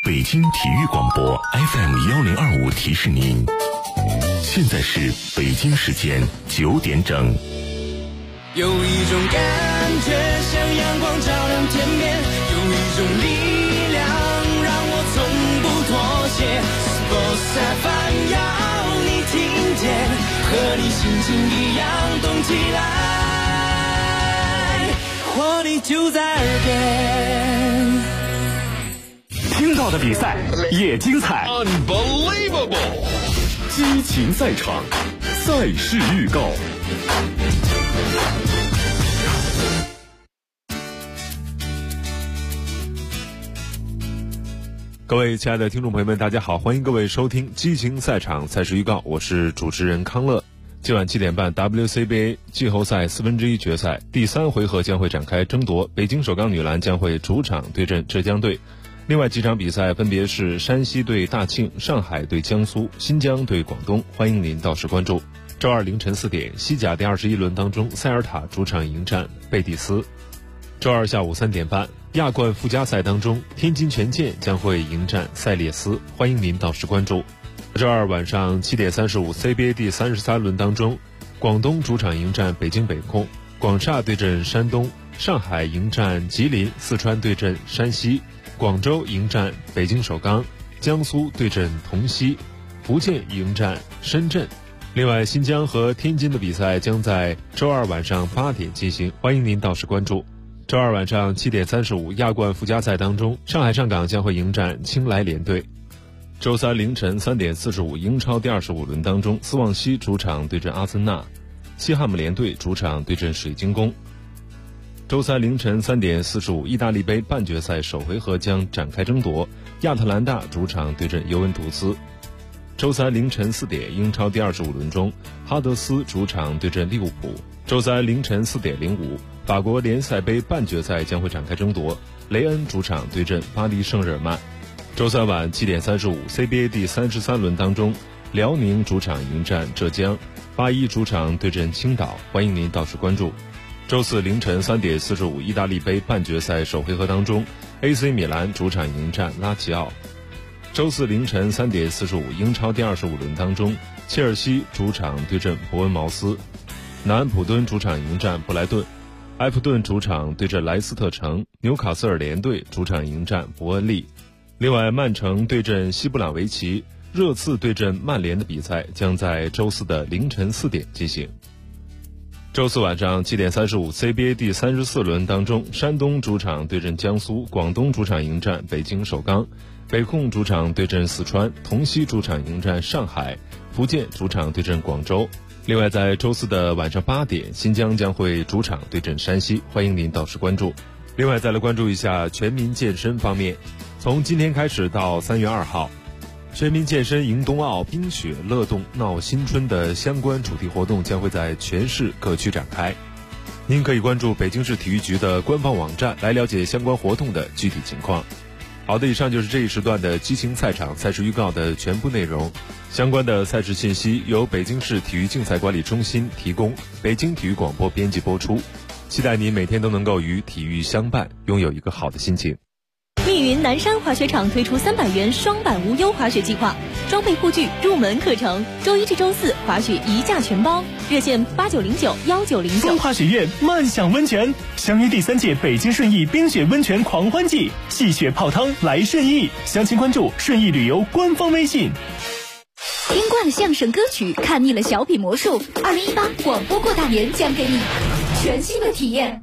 北京体育广播 FM1025提示您，现在是北京时间9点整。 有一种感觉像阳光照亮天边，有一种力量让我从不妥协。Sports FM 要你听见，和你心情一样动起来，活力就在耳边。 听到的比赛也精彩 ，Unbelievable！ 激情赛场，赛事预告。 各位亲爱的听众朋友们，大家好，欢迎各位收听激情赛场赛事预告，我是主持人康乐。今晚7点半 WCBA 季后赛1/4决赛第3回合将会展开争夺，北京首钢女篮将会主场对阵浙江队。另外几场比赛分别是山西对大庆、上海对江苏、新疆对广东，欢迎您到时关注。周二凌晨4点，西甲第21轮当中，塞尔塔主场迎战贝蒂斯。周二下午3点半，亚冠附加赛当中，天津权健将会迎战塞列斯，欢迎您到时关注。周二晚上7点35 CBA 第33轮当中，广东主场迎战北京北控，广厦对阵山东，上海迎战吉林，四川对阵山西，广州迎战北京首钢，江苏对阵同曦，福建迎战深圳。另外，新疆和天津的比赛将在周二晚上8点进行，欢迎您到时关注。周二晚上7点35，亚冠附加赛当中，上海上港将会迎战青莱联队。周三凌晨3点45，英超第25轮当中，斯旺西主场对阵阿森纳，西汉姆联队主场对阵水晶宫。周三凌晨3点45，意大利杯半决赛首回合将展开争夺，亚特兰大主场对阵尤文图斯。周三凌晨4点，英超第25轮中，哈德斯主场对阵利物浦。周三凌晨4点05，法国联赛杯半决赛将会展开争夺，雷恩主场对阵巴黎圣日耳曼。周三晚7点35 CBA 第33轮当中，辽宁主场迎战浙江，八一主场对阵青岛，欢迎您到时关注。周四凌晨3点45，意大利杯半决赛首回合当中， AC 米兰主场迎战拉齐奥。周四凌晨3点45，英超第25轮当中，切尔西主场对阵伯恩茅斯，南安普敦主场迎战布莱顿，埃弗顿主场对阵莱斯特城，纽卡斯尔联队主场迎战伯恩利。另外，曼城对阵西布朗维奇，热刺对阵曼联的比赛将在周四的凌晨4点进行。周四晚上7点35 CBA 第34轮当中，山东主场对阵江苏，广东主场迎战北京首钢，北控主场对阵四川，同曦主场迎战上海，福建主场对阵广州。另外，在周四的晚上8点，新疆将会主场对阵山西，欢迎您到时关注。另外，再来关注一下全民健身方面，从今天开始到3月2号，全民健身迎冬奥冰雪乐动闹新春的相关主题活动将会在全市各区展开。您可以关注北京市体育局的官方网站来了解相关活动的具体情况。好的，以上就是这一时段的激情赛场赛事预告的全部内容。相关的赛事信息由北京市体育竞赛管理中心提供，北京体育广播编辑播出。期待您每天都能够与体育相伴，拥有一个好的心情。 密云南山滑雪场推出300元双板无忧滑雪计划，装备护具入门课程，周一至周四滑雪一价全包，热线89091909。 风华学院慢享温泉，相约第3届北京顺义冰雪温泉狂欢季，戏雪泡汤来顺义，详情关注顺义旅游官方微信。 听惯了相声歌曲，看腻了小品魔术，2018广播过大年将给你全新的体验。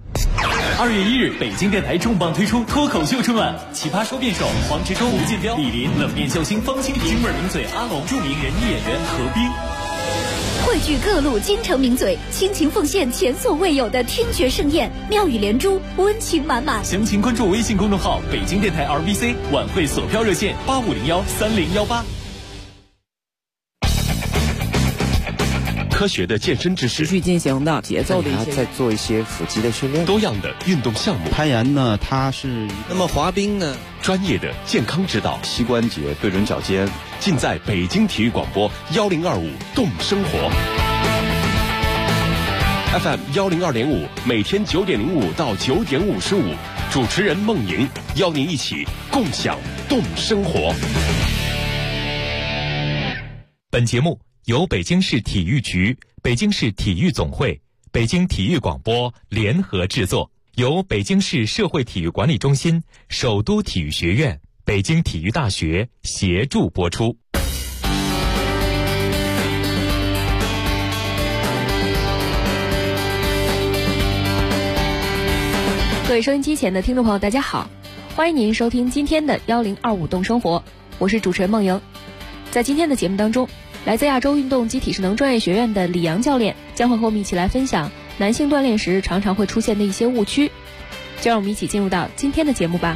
2月1日，北京电台重磅推出脱口秀春晚，奇葩说辩手黄执中、吴建彪、李林，冷面笑星方清平，京味名嘴阿龙，著名人艺演员何冰， 汇聚各路京城名嘴，倾情奉献前所未有的听觉盛宴，妙语连珠，温情满满。 详情关注微信公众号北京电台 RBC， 晚会索票热线85013018。 科学的健身知识， 持续进行的节奏的一些， 再做一些腹肌的训练， 多样的运动项目。 攀岩呢，它是那么滑冰呢， 专业的健康指导， 膝关节对准脚尖， 尽在北京体育广播1025动生活。 FM 102.5，每天9点05到9点55，主持人孟莹邀您一起共享动生活。 本节目由北京市体育局、北京市体育总会、北京体育广播联合制作，由北京市社会体育管理中心、首都体育学院、北京体育大学协助播出。 各位收音机前的听众朋友，大家好，欢迎您收听今天的1025动生活，我是主持人孟莹。在今天的节目当中，来自亚洲运动机体适能专业学院的李阳教练将会和我们一起来分享男性锻炼时常常会出现的一些误区，就让我们一起进入到今天的节目吧。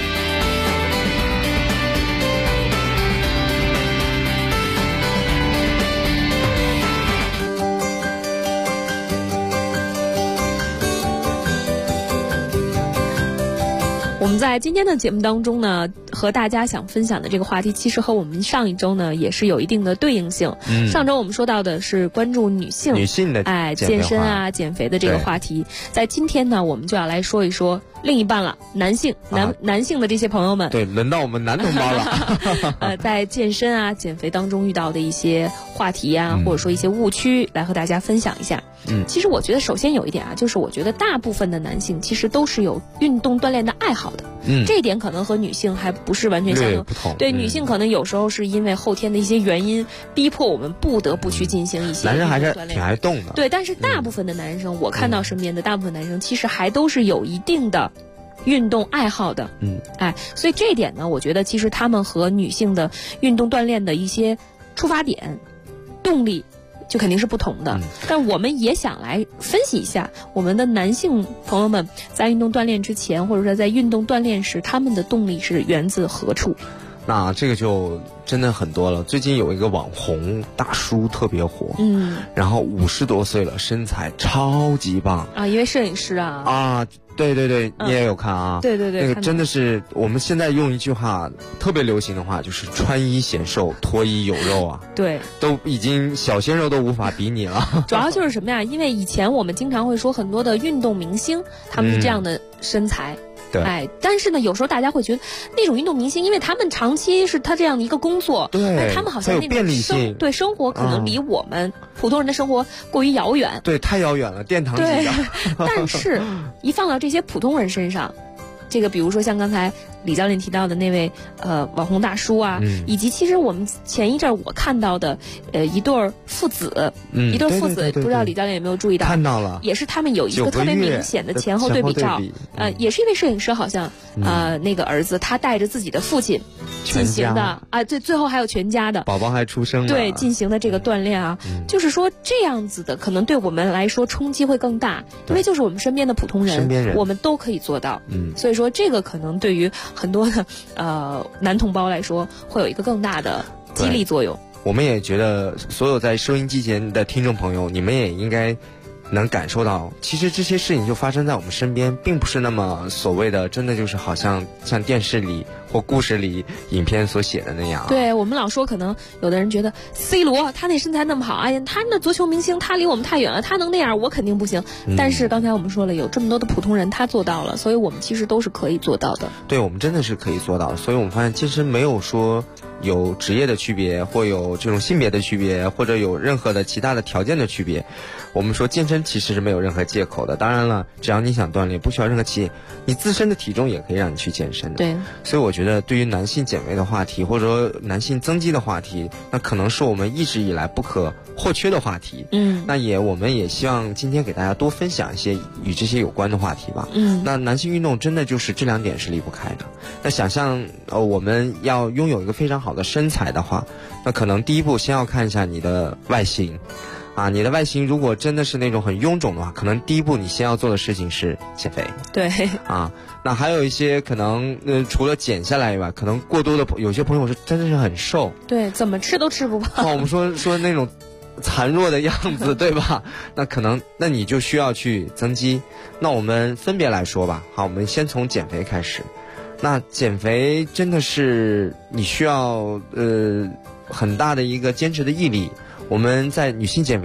我们在今天的节目当中呢，和大家想分享的这个话题，其实和我们上一周呢也是有一定的对应性。上周我们说到的是关注女性的健身啊、减肥的这个话题，在今天呢，我们就要来说一说另一半了，男性的这些朋友们。 对，轮到我们男同胞了。 在健身啊、减肥当中遇到的一些话题啊，或者说一些误区，来和大家分享一下。其实我觉得首先有一点啊，就是我觉得大部分的男性其实都是有运动锻炼的爱好的。这一点可能和女性还不是完全相同。对，女性可能有时候是因为后天的一些原因，逼迫我们不得不去进行一些。 男人还是挺爱动的。 对，但是大部分的男生，我看到身边的大部分男生，其实还都是有一定的运动爱好的。所以这一点呢，我觉得其实他们和女性的运动锻炼的一些出发点、动力就肯定是不同的。但我们也想来分析一下我们的男性朋友们在运动锻炼之前，或者说在运动锻炼时，他们的动力是源自何处。 那这个就真的很多了。最近有一个网红大叔特别火，然后50多岁了，身材超级棒啊，一位摄影师啊。 对对对，你也有看啊？ 对对对， 那个真的是我们现在用一句话特别流行的话，就是穿衣显瘦，脱衣有肉啊。对，都已经小鲜肉都无法比拟了。 主要就是什么呀？因为以前我们经常会说很多的运动明星，他们是这样的身材。但是呢，有时候大家会觉得那种运动明星，因为他们长期是他这样的一个工作，他们好像那种生活可能离我们普通人的生活过于遥远。 对，太遥远了，殿堂级的。 但是，一放到这些普通人身上，这个比如说像刚才李教练提到的那位网红大叔啊，以及其实我们前一阵我看到的一对父子，不知道李教练有没有注意到？ 看到了， 也是他们有一个特别明显的前后对比照。也是一位摄影师，好像那个儿子他带着自己的父亲进行的最后还有全家的宝宝还出生了， 对，进行的这个锻炼啊，就是说这样子的可能对我们来说冲击会更大，因为就是我们身边的普通人，我们都可以做到。所以说这个可能对于很多的男同胞来说，会有一个更大的激励作用。 我们也觉得，所有在收音机前的听众朋友，你们也应该能感受到，其实这些事情就发生在我们身边，并不是那么所谓的真的就是好像电视里或故事里影片所写的那样。 对，我们老说可能有的人觉得 C 罗他那身材那么好，哎呀，他那足球明星他离我们太远了，他能那样我肯定不行。但是刚才我们说了，有这么多的普通人他做到了，所以我们其实都是可以做到的。 对，我们真的是可以做到的。所以我们发现健身没有说有职业的区别，或有这种性别的区别，或者有任何的其他的条件的区别。我们说健身其实是没有任何借口的。当然了，只要你想锻炼，不需要任何企业，你自身的体重也可以让你去健身的。 对， 所以我觉得对于男性减肥的话题，或者说男性增肌的话题，那可能是我们一直以来不可或缺的话题。那我们也希望今天给大家多分享一些与这些有关的话题吧。那男性运动真的就是这2点是离不开的。那想象我们要拥有一个非常好的身材的话，那可能第一步先要看一下你的外形。你的外形如果真的是那种很臃肿的话，可能第一步你先要做的事情是减肥。 对。 那还有一些可能除了减下来以外，可能过多的有些朋友是真的是很瘦。 对，怎么吃都吃不胖。 我们说那种残弱的样子，对吧？那你就需要去增肌。那我们分别来说吧。好，我们先从减肥开始。那减肥真的是你需要很大的一个坚持的毅力。我们在女性减肥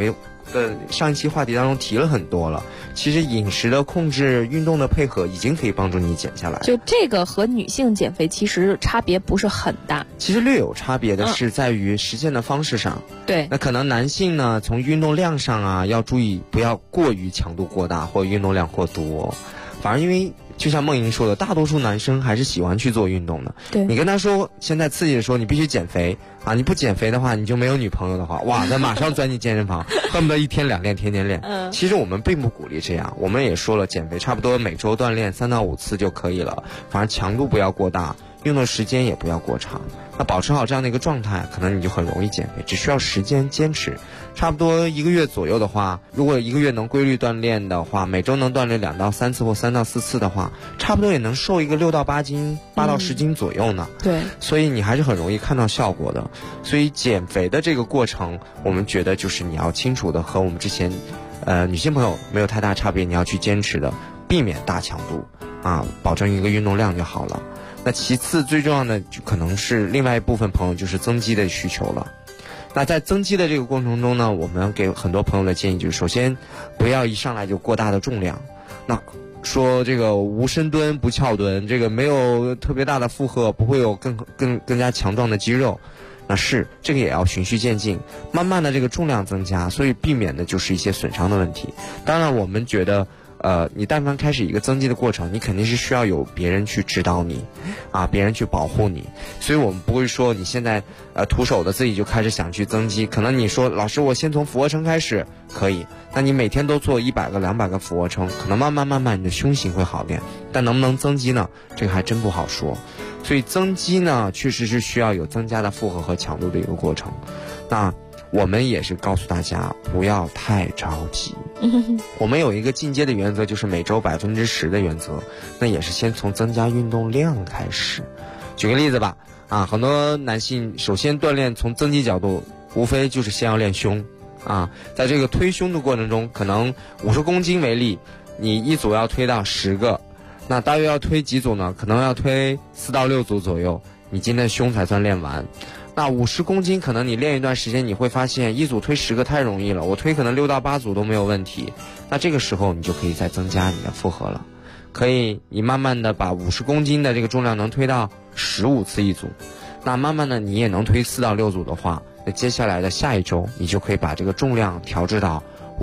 的上一期话题当中提了很多了，其实饮食的控制、运动的配合已经可以帮助你减下来。 就这个和女性减肥其实差别不是很大， 其实略有差别的是在于实现的方式上。 对， 那可能男性呢，从运动量上啊，要注意不要过于强度过大或运动量过多，反而因为就像梦莹说的，大多数男生还是喜欢去做运动的。 对， 你跟他说现在刺激的说你必须减肥啊，你不减肥的话你就没有女朋友的话，哇，那马上钻进健身房，恨不得1天2练，天天练。其实我们并不鼓励这样，我们也说了，减肥差不多每周锻炼3到5次就可以了，反正强度不要过大，运动时间也不要过长。那保持好这样的一个状态，可能你就很容易减肥，只需要时间坚持。差不多1个月左右的话，如果1个月能规律锻炼的话，每周能锻炼2到3次或3到4次的话，差不多也能瘦一个6到8斤，8到10斤左右呢。 对， 所以你还是很容易看到效果的。所以减肥的这个过程，我们觉得就是你要清楚的和我们之前女性朋友没有太大差别，你要去坚持的，避免大强度啊，保证一个运动量就好了。那其次最重要的就可能是另外一部分朋友就是增肌的需求了。那在增肌的这个过程中呢，我们给很多朋友的建议就是，首先不要一上来就过大的重量。那说这个无深蹲不翘蹲，这个没有特别大的负荷，不会有更加强壮的肌肉。那是这个也要循序渐进，慢慢的这个重量增加，所以避免的就是一些损伤的问题。当然我们觉得你但凡开始一个增肌的过程，你肯定是需要有别人去指导你啊，别人去保护你。所以我们不会说你现在徒手的自己就开始想去增肌，可能你说老师我先从俯卧撑开始可以，那你每天都做100个200个俯卧撑，可能慢慢你的胸型会好点，但能不能增肌呢，这个还真不好说。所以增肌呢确实是需要有增加的负荷和强度的一个过程。那我们也是告诉大家不要太着急。我们有一个进阶的原则，就是每周10%的原则，那也是先从增加运动量开始。举个例子吧，啊，很多男性首先锻炼从增肌角度，无非就是先要练胸啊，在这个推胸的过程中，可能50公斤为例，你一组要推到10个，那大约要推几组呢？可能要推4到6组左右，你今天的胸才算练完。那50公斤可能你练一段时间，你会发现一组推10个太容易了，我推可能6到8组都没有问题。那这个时候你就可以再增加你的负荷了，可以你慢慢的把50公斤的这个重量能推到15次一组，那慢慢的你也能推4到6组的话，那接下来的下一周你就可以把这个重量调至到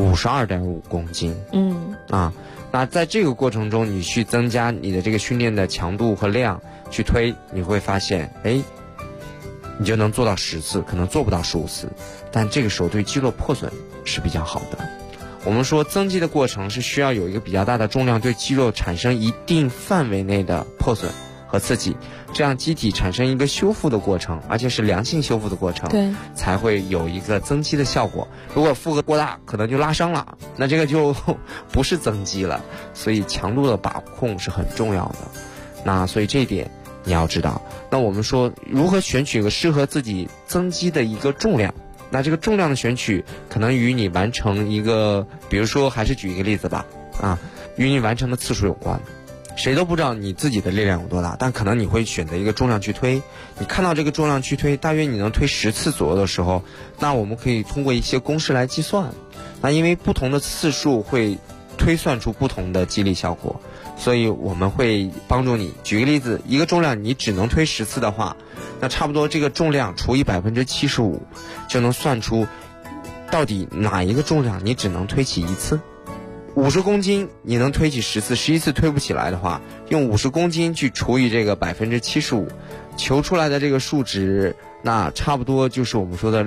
52.5公斤。那在这个过程中你去增加你的这个训练的强度和量去推，你会发现你就能做到10次，可能做不到15次，但这个时候对肌肉破损是比较好的。我们说增肌的过程是需要有一个比较大的重量对肌肉产生一定范围内的破损和刺激，这样机体产生一个修复的过程，而且是良性修复的过程， 对， 才会有一个增肌的效果。如果负荷过大，可能就拉伤了，那这个就不是增肌了。所以强度的把控是很重要的。那所以这一点你要知道。那我们说如何选取一个适合自己增肌的一个重量，那这个重量的选取可能与你完成一个，比如说还是举一个例子吧，与你完成的次数有关。谁都不知道你自己的力量有多大，但可能你会选择一个重量去推，你看到这个重量去推，大约你能推10次左右的时候，那我们可以通过一些公式来计算。那因为不同的次数会推算出不同的激励效果，所以我们会帮助你。举个例子，一个重量你只能推10次的话，那差不多这个重量除以75%，就能算出到底哪一个重量你只能推起1次。50公斤你能推起10次，11次推不起来的话，用50公斤去除以这个75%，求出来的这个数值，那差不多就是我们说的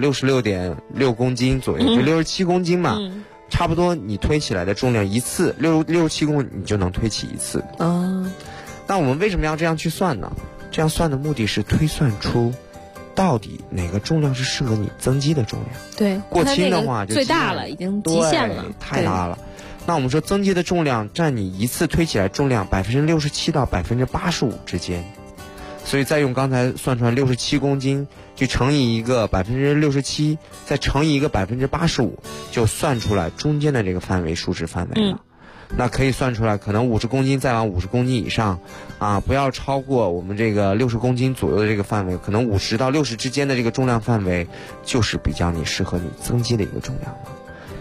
66.6公斤左右，就67公斤嘛。差不多你推起来的重量一次67公斤你就能推起1次。那我们为什么要这样去算呢？这样算的目的是推算出到底哪个重量是适合你增肌的重量。 对， 过轻的话就最大了，已经极限了， 太大了。那我们说增肌的重量占你一次推起来重量67%到85%之间，所以再用刚才算出来67公斤去乘以一个67%，再乘以一个85%，就算出来中间的这个范围数值范围了。那可以算出来，可能50公斤再往50公斤以上不要超过我们这个60公斤左右的这个范围，可能50到60之间的这个重量范围就是比较适合你增肌的一个重量了。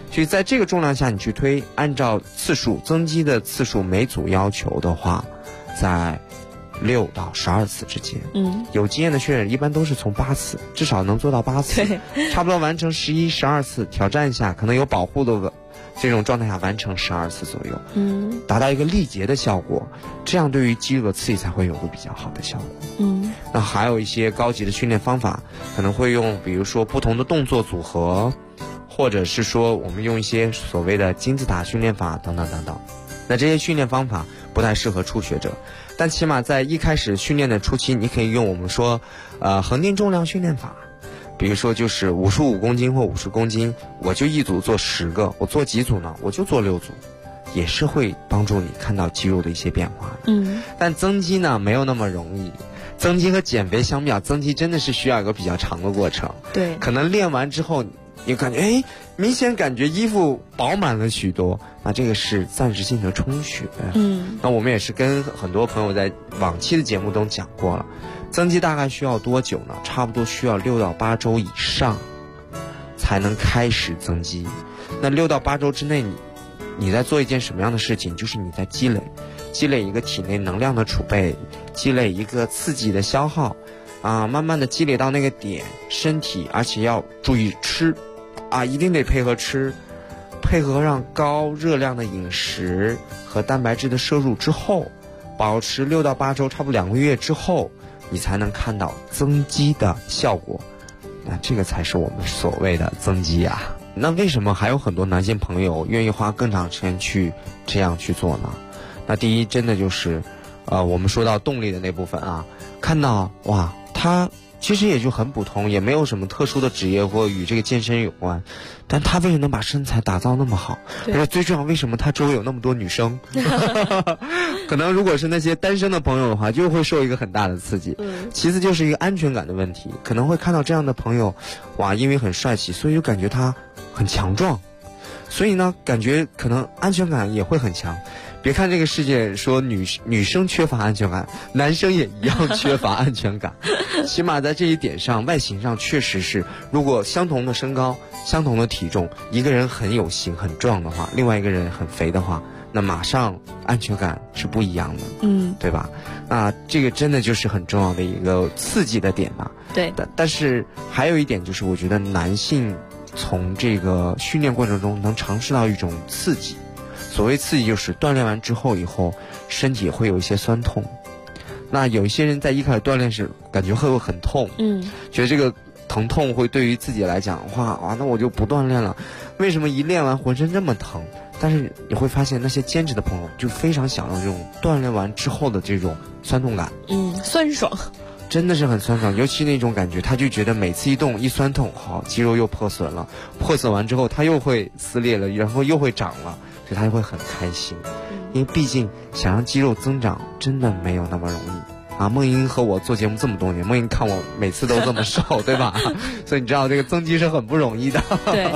所以在这个重量下你去推，按照次数增肌的次数每组要求的话，在6到12次之间。有经验的训练一般都是从8次，至少能做到8次，差不多完成11、12次，挑战一下，可能有保护的这种状态下完成12次左右，达到一个力竭的效果，这样对于肌肉的刺激才会有个比较好的效果。那还有一些高级的训练方法，可能会用比如说不同的动作组合，或者是说我们用一些所谓的金字塔训练法等等等等。那这些训练方法不太适合初学者，但起码在一开始训练的初期，你可以用我们说恒定重量训练法。比如说就是55公斤或50公斤，我就一组做10个，我做几组呢？我就做6组，也是会帮助你看到肌肉的一些变化。但增肌呢没有那么容易，增肌和减肥相比较，增肌真的是需要一个比较长的过程。 对， 可能练完之后你感觉明显感觉衣服饱满了许多，那这个是暂时性的充血。那我们也是跟很多朋友在往期的节目中讲过了，增肌大概需要多久呢？差不多需要6到8周以上才能开始增肌。那6到8周之内你在做一件什么样的事情？就是你在积累一个体内能量的储备，积累一个刺激的消耗慢慢的积累到那个点，身体而且要注意吃一定得配合吃，配合上高热量的饮食和蛋白质的摄入之后，保持6到8周，差不多2个月之后，你才能看到增肌的效果。那这个才是我们所谓的增肌啊。那为什么还有很多男性朋友愿意花更长时间去这样去做呢？那第一，真的就是我们说到动力的那部分看到哇，他其实也就很普通，也没有什么特殊的职业或与这个健身有关，但他为什么能把身材打造那么好？而且最重要，为什么他周围有那么多女生？可能如果是那些单身的朋友的话，就会受一个很大的刺激。其次就是一个安全感的问题，可能会看到这样的朋友，哇，因为很帅气，所以就感觉他很强壮，所以呢，感觉可能安全感也会很强。别看这个世界说女生缺乏安全感，男生也一样缺乏安全感。起码在这一点上，外形上确实是，如果相同的身高、相同的体重，一个人很有型很壮的话，另外一个人很肥的话，那马上安全感是不一样的，对吧？那这个真的就是很重要的一个刺激的点吧。 对。 但是还有一点就是，我觉得男性从这个训练过程中能尝试到一种刺激。所谓刺激就是锻炼完之后以后，身体会有一些酸痛。那有一些人在一开始锻炼时感觉会很痛，觉得这个疼痛会对于自己来讲的话，那我就不锻炼了。为什么一练完浑身这么疼？但是你会发现那些坚持的朋友就非常享受这种锻炼完之后的这种酸痛感， 酸爽。 真的是很酸爽，尤其那种感觉，他就觉得每次一动一酸痛，好，肌肉又破损了，破损完之后它又会撕裂了，然后又会长了，所以他就会很开心。因为毕竟想让肌肉增长真的没有那么容易梦莹和我做节目这么多年，梦莹看我每次都这么瘦对吧？所以你知道这个增肌是很不容易的。 对。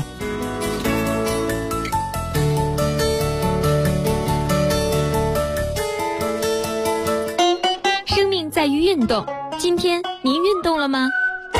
生命在于运动，今天您运动了吗？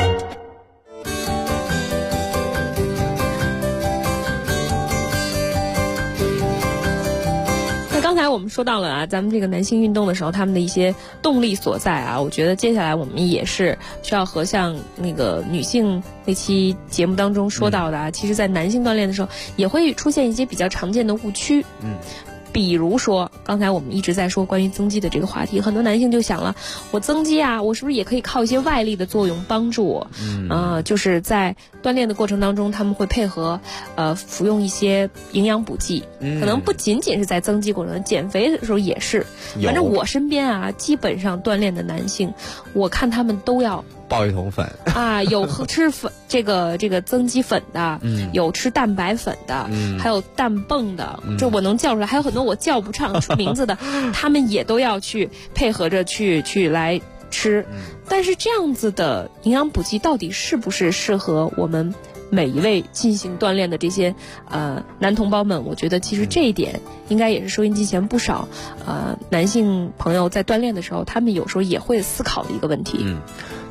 刚才我们说到了咱们这个男性运动的时候，他们的一些动力所在我觉得接下来我们也是需要和像那个女性那期节目当中说到的其实在男性锻炼的时候也会出现一些比较常见的误区。比如说刚才我们一直在说关于增肌的这个话题，很多男性就想了，我增肌我是不是也可以靠一些外力的作用帮助我？就是在锻炼的过程当中，他们会配合服用一些营养补剂，可能不仅仅是在增肌过程，减肥的时候也是。反正我身边基本上锻炼的男性，我看他们都要爆一桶粉有吃粉这个增肌粉的，有吃蛋白粉的，还有蛋泵的，这我能叫出来，还有很多我叫不上出名字的，他们也都要去配合着去来吃。但是这样子的营养补剂到底是不是适合我们每一位进行锻炼的这些男同胞们？我觉得其实这一点应该也是收音机前不少男性朋友在锻炼的时候，他们有时候也会思考的一个问题。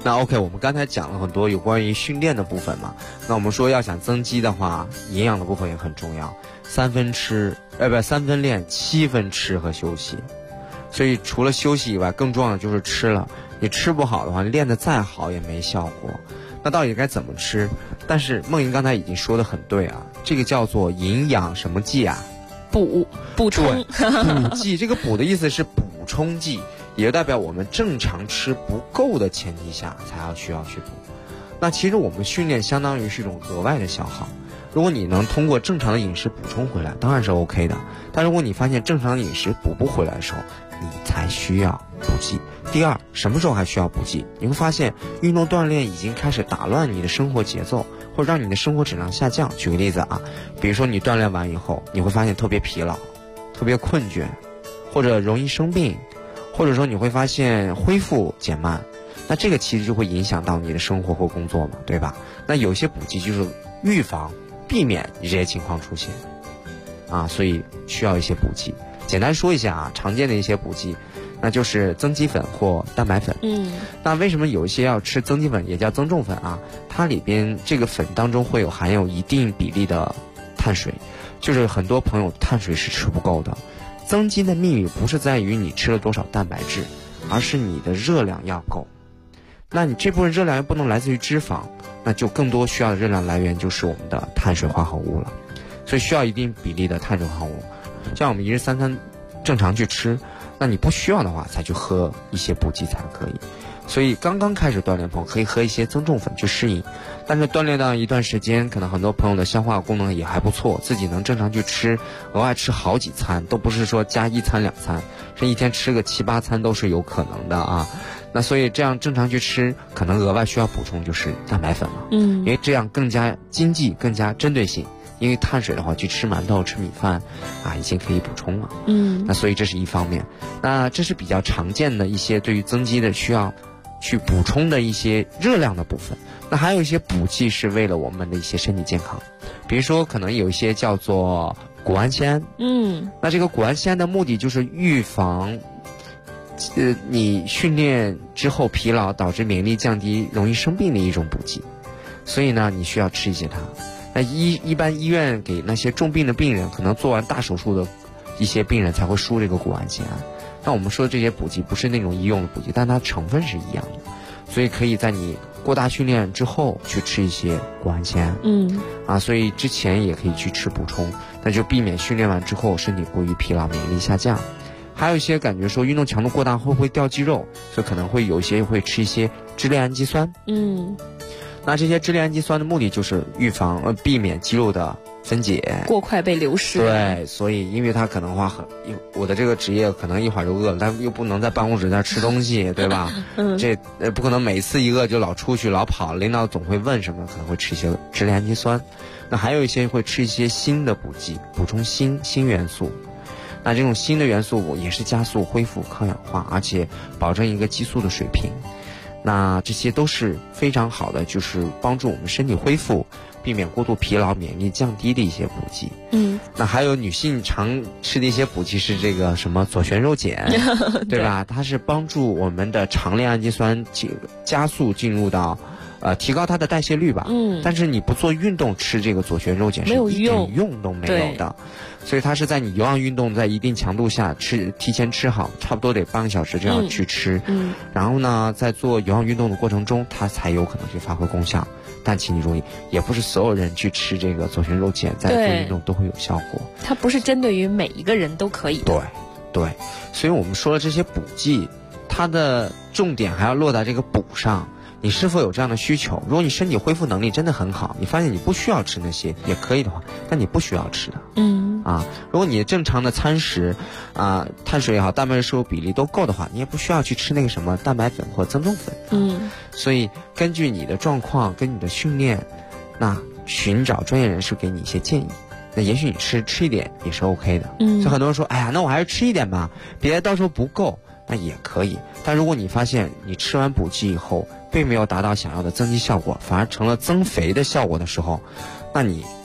那 OK， 我们刚才讲了很多有关于训练的部分嘛。那我们说要想增肌的话，营养的部分也很重要，3分练，7分吃和休息。所以除了休息以外，更重要的就是吃了。你吃不好的话，练得再好也没效果。那到底该怎么吃？但是梦莹刚才已经说得很对啊，这个叫做营养什么剂啊？ 补充。 补剂，这个补的意思是补充剂，也就代表我们正常吃不够的前提下才需要去补。那其实我们训练相当于是一种额外的消耗，如果你能通过正常的饮食补充回来，当然是 OK 的。但如果你发现正常的饮食补不回来的时候，你才需要补剂。第二，什么时候还需要补剂？你会发现运动锻炼已经开始打乱你的生活节奏，或者让你的生活质量下降。举个例子啊，比如说你锻炼完以后，你会发现特别疲劳，特别困倦，或者容易生病，或者说你会发现恢复减慢，那这个其实就会影响到你的生活或工作嘛，对吧？那有些补剂就是预防避免你这些情况出现啊，所以需要一些补剂。简单说一下啊，常见的一些补剂，那就是增肌粉或蛋白粉。那为什么有一些要吃增肌粉，也叫增重粉啊？它里边这个粉当中会含有一定比例的碳水，就是很多朋友碳水是吃不够的。增肌的秘密不是在于你吃了多少蛋白质，而是你的热量要够。那你这部分热量又不能来自于脂肪，那就更多需要的热量来源就是我们的碳水化合物了。所以需要一定比例的碳水化合物。像我们一日3餐正常去吃，那你不需要的话才去喝一些补剂才可以。所以刚刚开始锻炼朋友可以喝一些增重粉去适应，但是锻炼到一段时间，可能很多朋友的消化功能也还不错，自己能正常去吃，额外吃好几餐，都不是说加1餐2餐，是一天吃个7、8餐都是有可能的啊。那所以这样正常去吃，可能额外需要补充就是蛋白粉了，因为这样更加经济，更加针对性。因为碳水的话，去吃馒头、吃米饭啊，已经可以补充了。那所以这是一方面。那这是比较常见的一些对于增肌的需要去补充的一些热量的部分。那还有一些补剂是为了我们的一些身体健康，比如说可能有一些叫做谷氨酰胺。那这个谷氨酰胺的目的就是预防你训练之后疲劳导致免疫力降低、容易生病的一种补剂。所以呢，你需要吃一些它。那一般医院给那些重病的病人，可能做完大手术的一些病人才会输这个谷氨酰胺。那我们说的这些补剂不是那种医用的补剂，但它成分是一样的，所以可以在你过大训练之后去吃一些谷氨酰胺。所以之前也可以去吃补充，那就避免训练完之后身体过于疲劳、免疫力下降。还有一些感觉说运动强度过大会不会掉肌肉，所以可能会有一些会吃一些支链氨基酸。那这些支链氨基酸的目的就是预防避免肌肉的分解过快被流失。 对，所以因为它可能我的这个职业可能一会儿就饿了，但又不能在办公室在吃东西，对吧？这不可能每次一饿就老出去老跑，领导总会问什么，可能会吃一些支链氨基酸。那还有一些会吃一些锌的补剂，补充锌元素。那这种锌的元素也是加速恢复抗氧化，而且保证一个激素的水平。那这些都是非常好的，就是帮助我们身体恢复，避免过度疲劳、免疫力降低的一些补剂。那还有女性常吃的一些补剂是这个什么左旋肉碱，对吧？它是帮助我们的长链氨基酸加速进入到提高它的代谢率吧。但是你不做运动吃这个左旋肉碱是一点用都没有的。所以它是在你有氧运动在一定强度下提前吃好，差不多得半个小时这样去吃。然后呢，在做有氧运动的过程中，它才有可能去发挥功效。但请你注意，也不是所有人去吃这个左旋肉碱在做运动都会有效果。 它不是针对于每一个人都可以的。 对，所以我们说了这些补剂，它的重点还要落在这个补上。你是否有这样的需求？如果你身体恢复能力真的很好，你发现你不需要吃那些也可以的话，但你不需要吃的。如果你正常的餐食碳水也好，蛋白质摄入比例都够的话，你也不需要去吃那个什么蛋白粉或增重粉。所以根据你的状况跟你的训练，那寻找专业人士给你一些建议。那也许你吃一点也是 OK 的。所以很多人说，哎呀，那我还是吃一点吧，别到时候不够，那也可以。但如果你发现你吃完补剂以后并没有达到想要的增肌效果，反而成了增肥的效果的时候，那你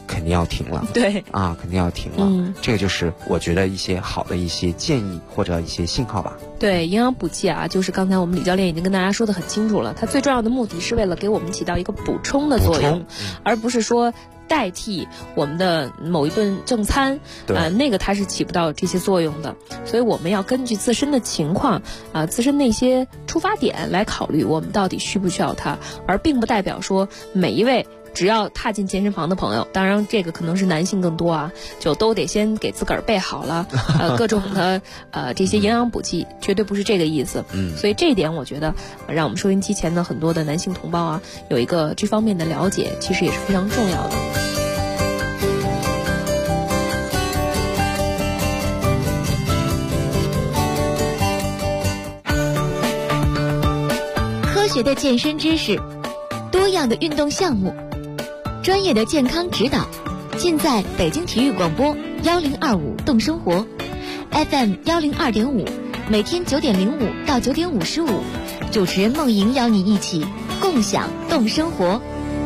肯定要停了。 对啊，肯定要停了。这个就是我觉得一些好的一些建议或者一些信号吧。 对，营养补剂啊，就是刚才我们李教练已经跟大家说得很清楚了，它最重要的目的是为了给我们起到一个补充的作用，而不是说代替我们的某一顿正餐，那个它是起不到这些作用的。所以我们要根据自身的情况自身那些出发点来考虑我们到底需不需要它，而并不代表说每一位只要踏进健身房的朋友，当然这个可能是男性更多啊，就都得先给自个儿备好了各种的这些营养补剂，绝对不是这个意思。所以这一点我觉得让我们收音机前的很多的男性同胞啊有一个这方面的了解，其实也是非常重要的。 科学的健身知识，多样的运动项目，专业的健康指导，尽在北京体育广播1025动生活 FM 102.5，每天9点05到9点55，主持人梦莹邀你一起共享动生活。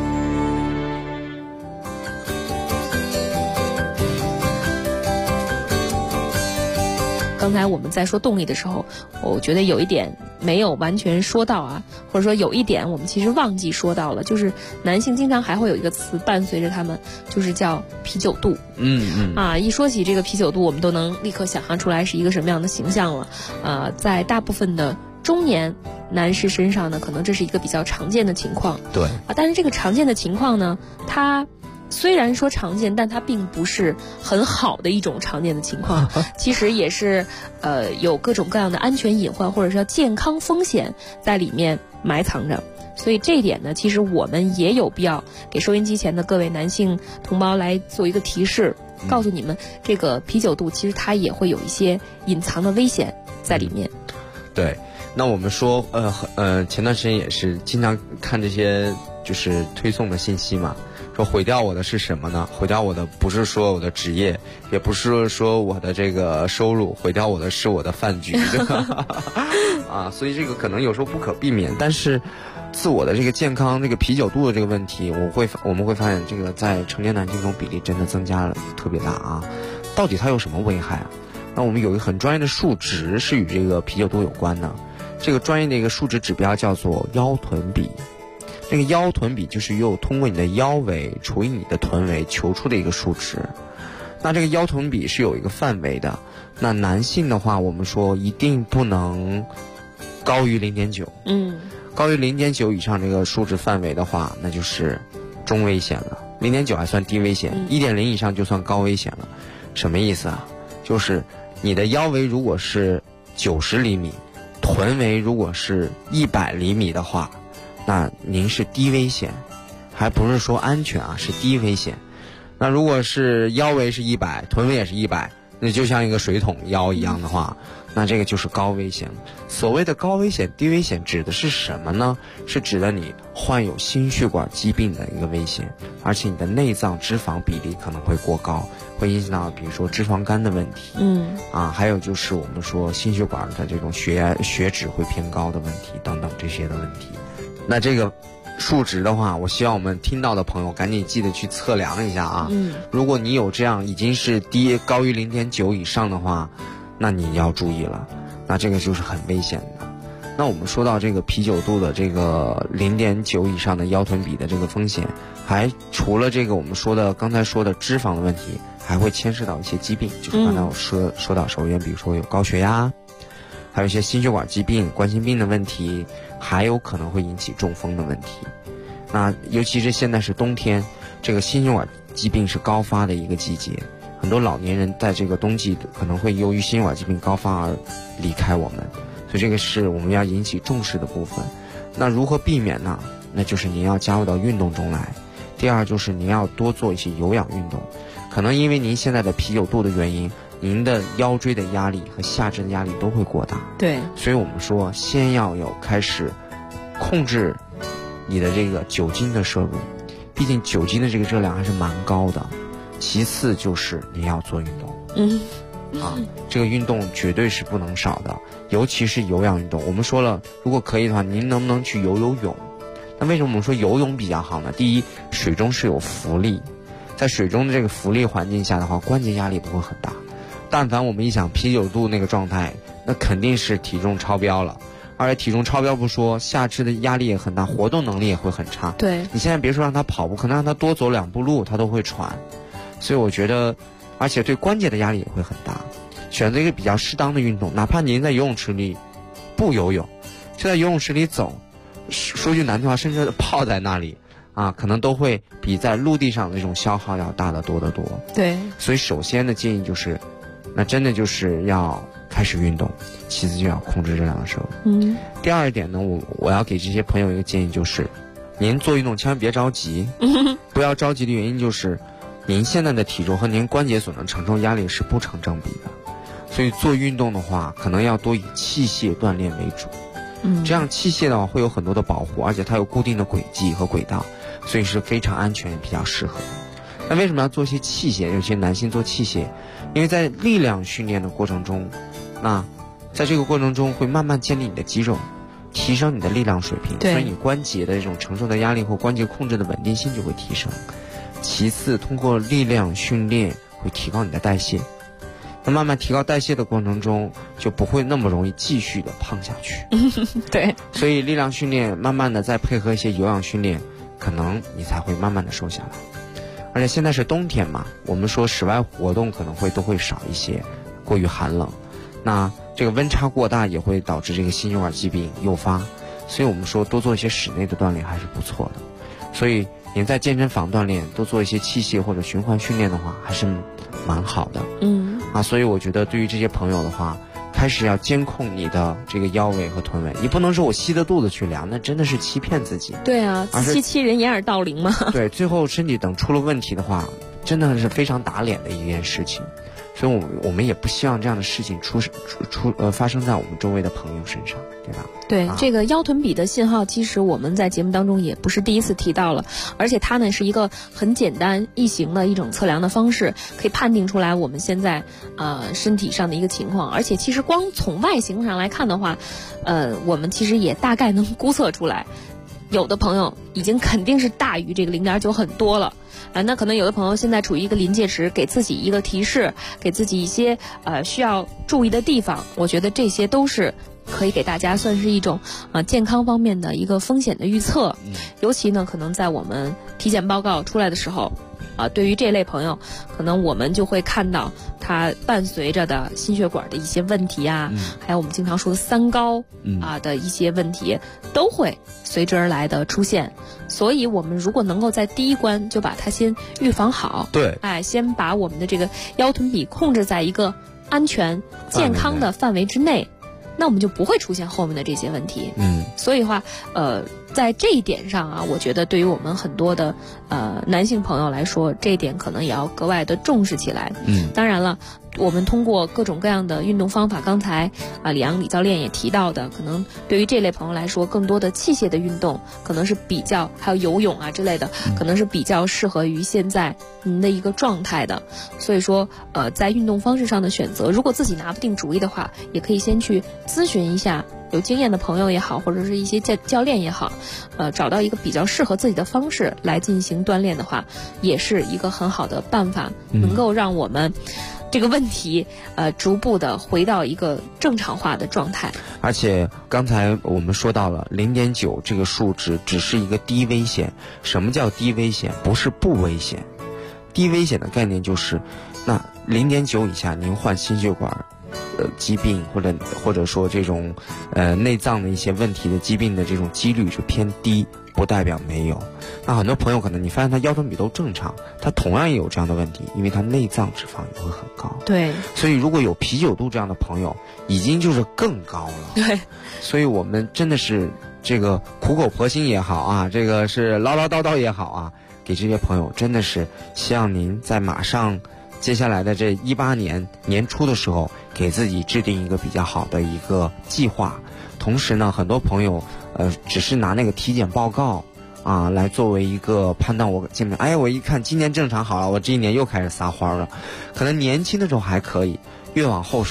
刚才我们在说动力的时候，我觉得有一点没有完全说到啊，或者说有一点我们其实忘记说到了，就是男性经常还会有一个词伴随着他们，就是叫啤酒肚。一说起这个啤酒肚，我们都能立刻想象出来是一个什么样的形象了。在大部分的中年男士身上呢，可能这是一个比较常见的情况。 对但是这个常见的情况呢，它虽然说常见，但它并不是很好的一种常见的情况，其实也是有各种各样的安全隐患或者说健康风险在里面埋藏着。所以这一点呢，其实我们也有必要给收音机前的各位男性同胞来做一个提示，告诉你们这个啤酒肚其实它也会有一些隐藏的危险在里面。 对，那我们说前段时间也是经常看这些就是推送的信息嘛，说毁掉我的是什么呢？毁掉我的不是说我的职业，也不是说我的这个收入，毁掉我的是我的饭局所以这个可能有时候不可避免，但是自我的这个健康，这个啤酒肚的这个问题，我们会发现这个在成年男性中比例真的增加了特别大啊。到底它有什么危害啊？那我们有一个很专业的数值是与这个啤酒肚有关的，这个专业的一个数值指标叫做腰臀比。这个腰臀比就是通过你的腰围除以你的臀围求出的一个数值。那这个腰臀比是有一个范围的，那男性的话我们说一定不能高于 0.9， 高于 0.9 以上这个数值范围的话，那就是中危险了。 0.9 还算低危险，1.0 以上就算高危险了。什么意思啊？就是你的腰围如果是90厘米，臀围如果是100厘米的话，那您是低危险，还不是说安全啊，是低危险。那如果是腰围是100，臀围也是100，那就像一个水桶腰一样的话，那这个就是高危险。所谓的高危险、低危险指的是什么呢？是指的你患有心血管疾病的一个危险，而且你的内脏脂肪比例可能会过高，会影响到比如说脂肪肝的问题，还有就是我们说心血管的这种血脂会偏高的问题等等这些的问题。那这个数值的话，我希望我们听到的朋友赶紧记得去测量一下啊。如果你有这样已经是高于 0.9 以上的话，那你要注意了，那这个就是很危险的。那我们说到这个啤酒肚的这个 0.9 以上的腰臀比的这个风险，还除了这个我们刚才说的脂肪的问题，还会牵涉到一些疾病，就是刚才我说到首先比如说有高血压，还有一些心血管疾病、冠心病的问题，还有可能会引起中风的问题。那尤其是现在是冬天，这个心血管疾病是高发的一个季节，很多老年人在这个冬季可能会由于心血管疾病高发而离开我们，所以这个是我们要引起重视的部分。那如何避免呢？那就是您要加入到运动中来。第二就是您要多做一些有氧运动，可能因为您现在的啤酒肚的原因，您的腰椎的压力和下肢的压力都会过大。 对， 所以我们说先要有开始控制你的这个酒精的摄入，毕竟酒精的这个热量还是蛮高的。其次就是你要做运动，这个运动绝对是不能少的，尤其是有氧运动。我们说了，如果可以的话，您能不能去游泳？那为什么我们说游泳比较好呢？第一，水中是有浮力， 在水中的这个浮力环境下的话，关节压力不会很大。但凡我们一想啤酒肚那个状态，那肯定是体重超标了。而且体重超标不说，下肢的压力也很大，活动能力也会很差。 对， 你现在别说让他跑步，可能让他多走2步路，他都会喘。所以我觉得，而且对关节的压力也会很大。选择一个比较适当的运动，哪怕您在游泳池里不游泳，就在游泳池里走，说句难听话，甚至泡在那里啊，可能都会比在陆地上的这种消耗要大得多得多。 对， 所以首先的建议就是，那真的就是要开始运动，其次就要控制热量的摄入。第二点呢，我要给这些朋友一个建议，就是您做运动千万别着急，不要着急的原因就是您现在的体重和您关节所能承受压力是不成正比的，所以做运动的话可能要多以器械锻炼为主。这样器械的话会有很多的保护，而且它有固定的轨迹和轨道，所以是非常安全比较适合的。那为什么要做一些器械？有些男性做器械，因为在力量训练的过程中，那在这个过程中会慢慢建立你的肌肉，提升你的力量水平，所以你关节的这种承受的压力或关节控制的稳定性就会提升。其次，通过力量训练会提高你的代谢，那慢慢提高代谢的过程中，就不会那么容易继续的胖下去。 对， 所以力量训练慢慢的再配合一些有氧训练，可能你才会慢慢的瘦下来。而且现在是冬天嘛，我们说室外活动可能都会少一些，过于寒冷，那这个温差过大也会导致这个心血管疾病诱发，所以我们说多做一些室内的锻炼还是不错的。所以您在健身房锻炼，多做一些器械或者循环训练的话，还是蛮好的。所以我觉得对于这些朋友的话，开始要监控你的这个腰围和臀围，你不能说我吸着肚子去量，那真的是欺骗自己。 对啊，自欺欺人，掩耳盗铃嘛。 对，最后身体等出了问题的话，真的是非常打脸的一件事情。所以我们也不希望这样的事情发生在我们周围的朋友身上，对吧？ 对，这个腰臀比的信号，其实我们在节目当中也不是第一次提到了，而且它呢是一个很简单易行的一种测量的方式，可以判定出来我们现在身体上的一个情况。而且其实光从外形上来看的话，我们其实也大概能估测出来，有的朋友已经肯定是大于这个0.9很多了。那可能有的朋友现在处于一个临界值，给自己一个提示，给自己一些需要注意的地方，我觉得这些都是可以给大家算是一种健康方面的一个风险的预测。尤其呢，可能在我们体检报告出来的时候，对于这类朋友，可能我们就会看到它伴随着的心血管的一些问题啊，还有我们经常说的3高的一些问题，都会随之而来的出现。所以我们如果能够在第一关就把它先预防好， 对， 先把我们的这个腰臀比控制在一个安全健康的范围之内，那我们就不会出现后面的这些问题。所以的话，在这一点上啊，我觉得对于我们很多的男性朋友来说，这一点可能也要格外的重视起来。当然了，我们通过各种各样的运动方法，刚才李教练也提到的，可能对于这类朋友来说，更多的器械的运动可能是比较，还有游泳啊之类的，可能是比较适合于现在您的一个状态的。所以说在运动方式上的选择，如果自己拿不定主意的话，也可以先去咨询一下有经验的朋友也好，或者是一些教练也好，找到一个比较适合自己的方式来进行锻炼的话，也是一个很好的办法，能够让我们这个问题逐步的回到一个正常化的状态。 而且刚才我们说到了0.9这个数值只是一个低危险。什么叫低危险？不是不危险。低危险的概念就是那0.9以下您患心血管疾病或者说这种内脏的一些问题的疾病的这种几率就偏低，不代表没有。那很多朋友可能你发现他腰臀比都正常，他同样也有这样的问题，因为他内脏脂肪也会很高。 对， 所以如果有啤酒肚这样的朋友，已经就是更高了。 对，所以我们真的是这个苦口婆心也好啊，这个是唠唠叨叨也好啊，给这些朋友真的是希望您在马上接下来的这18年年初的时候，给自己制定一个比较好的一个计划。同时呢，很多朋友只是拿那个体检报告来作为一个判断我健康。我一看今年正常好了，我这一年又开始撒欢了。可能年轻的时候还可以，越往后时候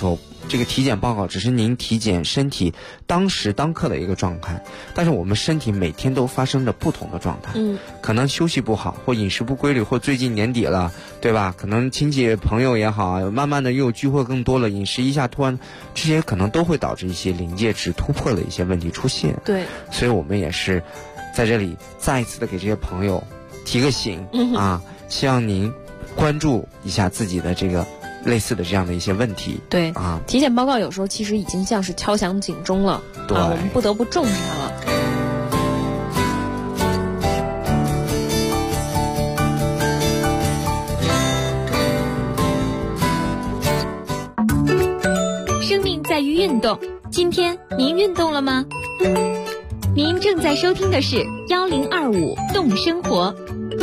这个体检报告只是您体检身体当时当刻的一个状态，但是我们身体每天都发生着不同的状态。可能休息不好，或饮食不规律，或最近年底了，对吧？可能亲戚朋友也好，慢慢的又聚会更多了，饮食一下突然，这些可能都会导致一些临界值突破的一些问题出现。 对， 所以我们也是在这里再一次的给这些朋友提个醒啊，希望您关注一下自己的这个类似的这样的一些问题。 对啊， 体检报告有时候其实已经像是敲响警钟了， 对， 我们不得不重视它了。 生命在于运动，今天您运动了吗？您正在收听的是1025动生活。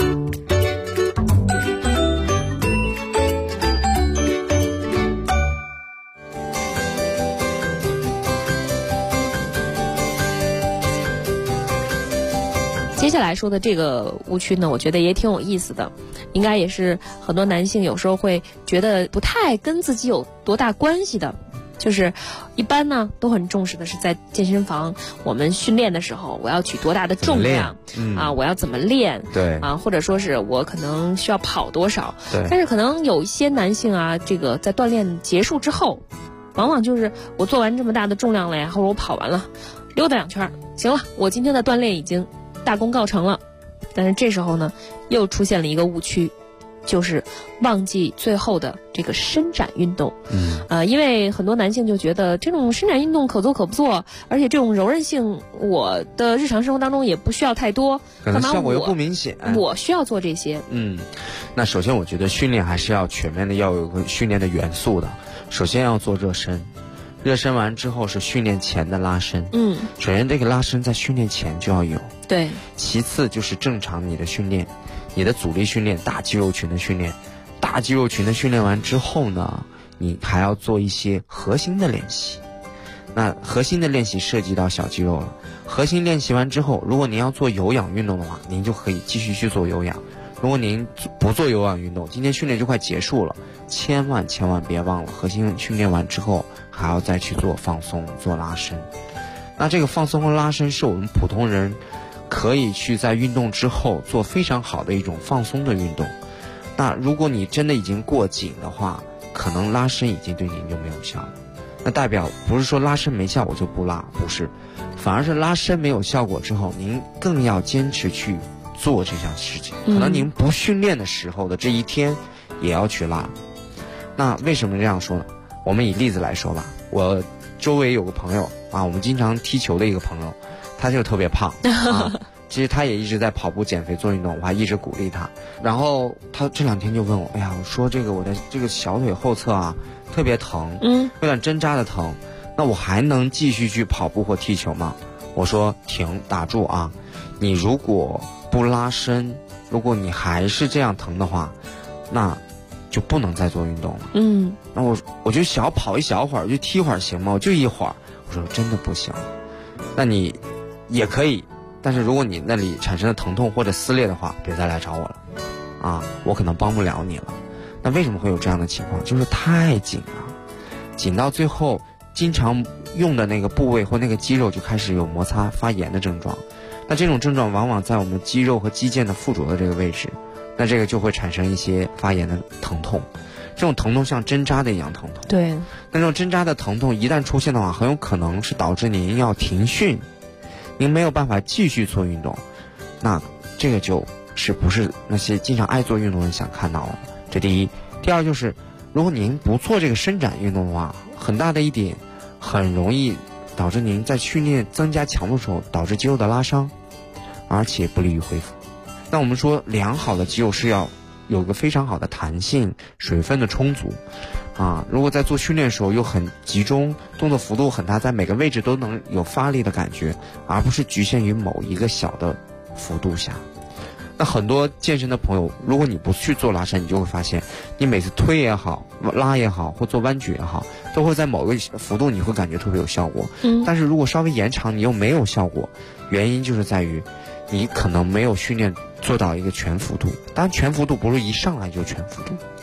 接下来说的这个误区呢，我觉得也挺有意思的，应该也是很多男性有时候会觉得不太跟自己有多大关系的。就是一般呢都很重视的是在健身房我们训练的时候，我要举多大的重量啊，我要怎么练， 对啊，或者说是我可能需要跑多少。 对， 但是可能有一些男性啊，这个在锻炼结束之后，往往就是我做完这么大的重量了呀，或者我跑完了，溜达2圈，行了，我今天的锻炼已经大功告成了。但是这时候呢，又出现了一个误区，就是忘记最后的这个伸展运动。因为很多男性就觉得这种伸展运动可做可不做，而且这种柔韧性我的日常生活当中也不需要太多， 可能效果又不明显， 我需要做这些。 那首先我觉得训练还是要全面的，要有个训练的元素的。首先要做热身，热身完之后是训练前的拉伸。首先这个拉伸在训练前就要有。 对。 其次就是正常你的训练，你的阻力训练，大肌肉群的训练，大肌肉群的训练完之后呢，你还要做一些核心的练习。那核心的练习涉及到小肌肉了。核心练习完之后，如果您要做有氧运动的话，您就可以继续去做有氧。如果您不做有氧运动，今天训练就快结束了，千万别忘了，核心训练完之后还要再去做放松，做拉伸。那这个放松和拉伸是我们普通人可以去在运动之后做非常好的一种放松的运动。那如果你真的已经过紧的话，可能拉伸已经对您就没有效了。那代表不是说拉伸没效果就不拉，不是，反而是拉伸没有效果之后，您更要坚持去做这项事情。可能您不训练的时候的这一天也要去拉。那为什么这样说呢？我们以例子来说吧，我周围有个朋友啊，我们经常踢球的一个朋友，他就特别胖啊。其实他也一直在跑步减肥做运动，我还一直鼓励他。然后他这2天就问我，哎呀，我说这个我的这个小腿后侧啊特别疼，有点针扎的疼，那我还能继续去跑步或踢球吗？我说停，打住啊，你如果不拉伸，如果你还是这样疼的话，那就不能再做运动了。那我就小跑一小会儿，就踢会儿行吗？我就一会儿。我说真的不行，那你也可以，但是如果你那里产生了疼痛或者撕裂的话，别再来找我了啊，我可能帮不了你了。那为什么会有这样的情况？就是太紧了，紧到最后经常用的那个部位或那个肌肉就开始有摩擦发炎的症状。那这种症状往往在我们肌肉和肌腱的附着的这个位置，那这个就会产生一些发炎的疼痛。这种疼痛像针扎的一样疼痛。 对。 那种针扎的疼痛一旦出现的话，很有可能是导致您要停训，您没有办法继续做运动。那这个就是不是那些经常爱做运动的人想看到的。这第一。第二就是，如果您不做这个伸展运动的话，很大的一点，很容易导致您在训练增加强度的时候导致肌肉的拉伤，而且不利于恢复。那我们说良好的肌肉是要有个非常好的弹性，水分的充足啊。如果在做训练的时候又很集中，动作幅度很大，在每个位置都能有发力的感觉，而不是局限于某一个小的幅度下。那很多健身的朋友，如果你不去做拉伸，你就会发现你每次推也好，拉也好，或做弯举也好，都会在某个幅度你会感觉特别有效果。但是如果稍微延长你又没有效果，原因就是在于你可能没有训练做到一个全幅度。当然全幅度不是一上来就全幅度，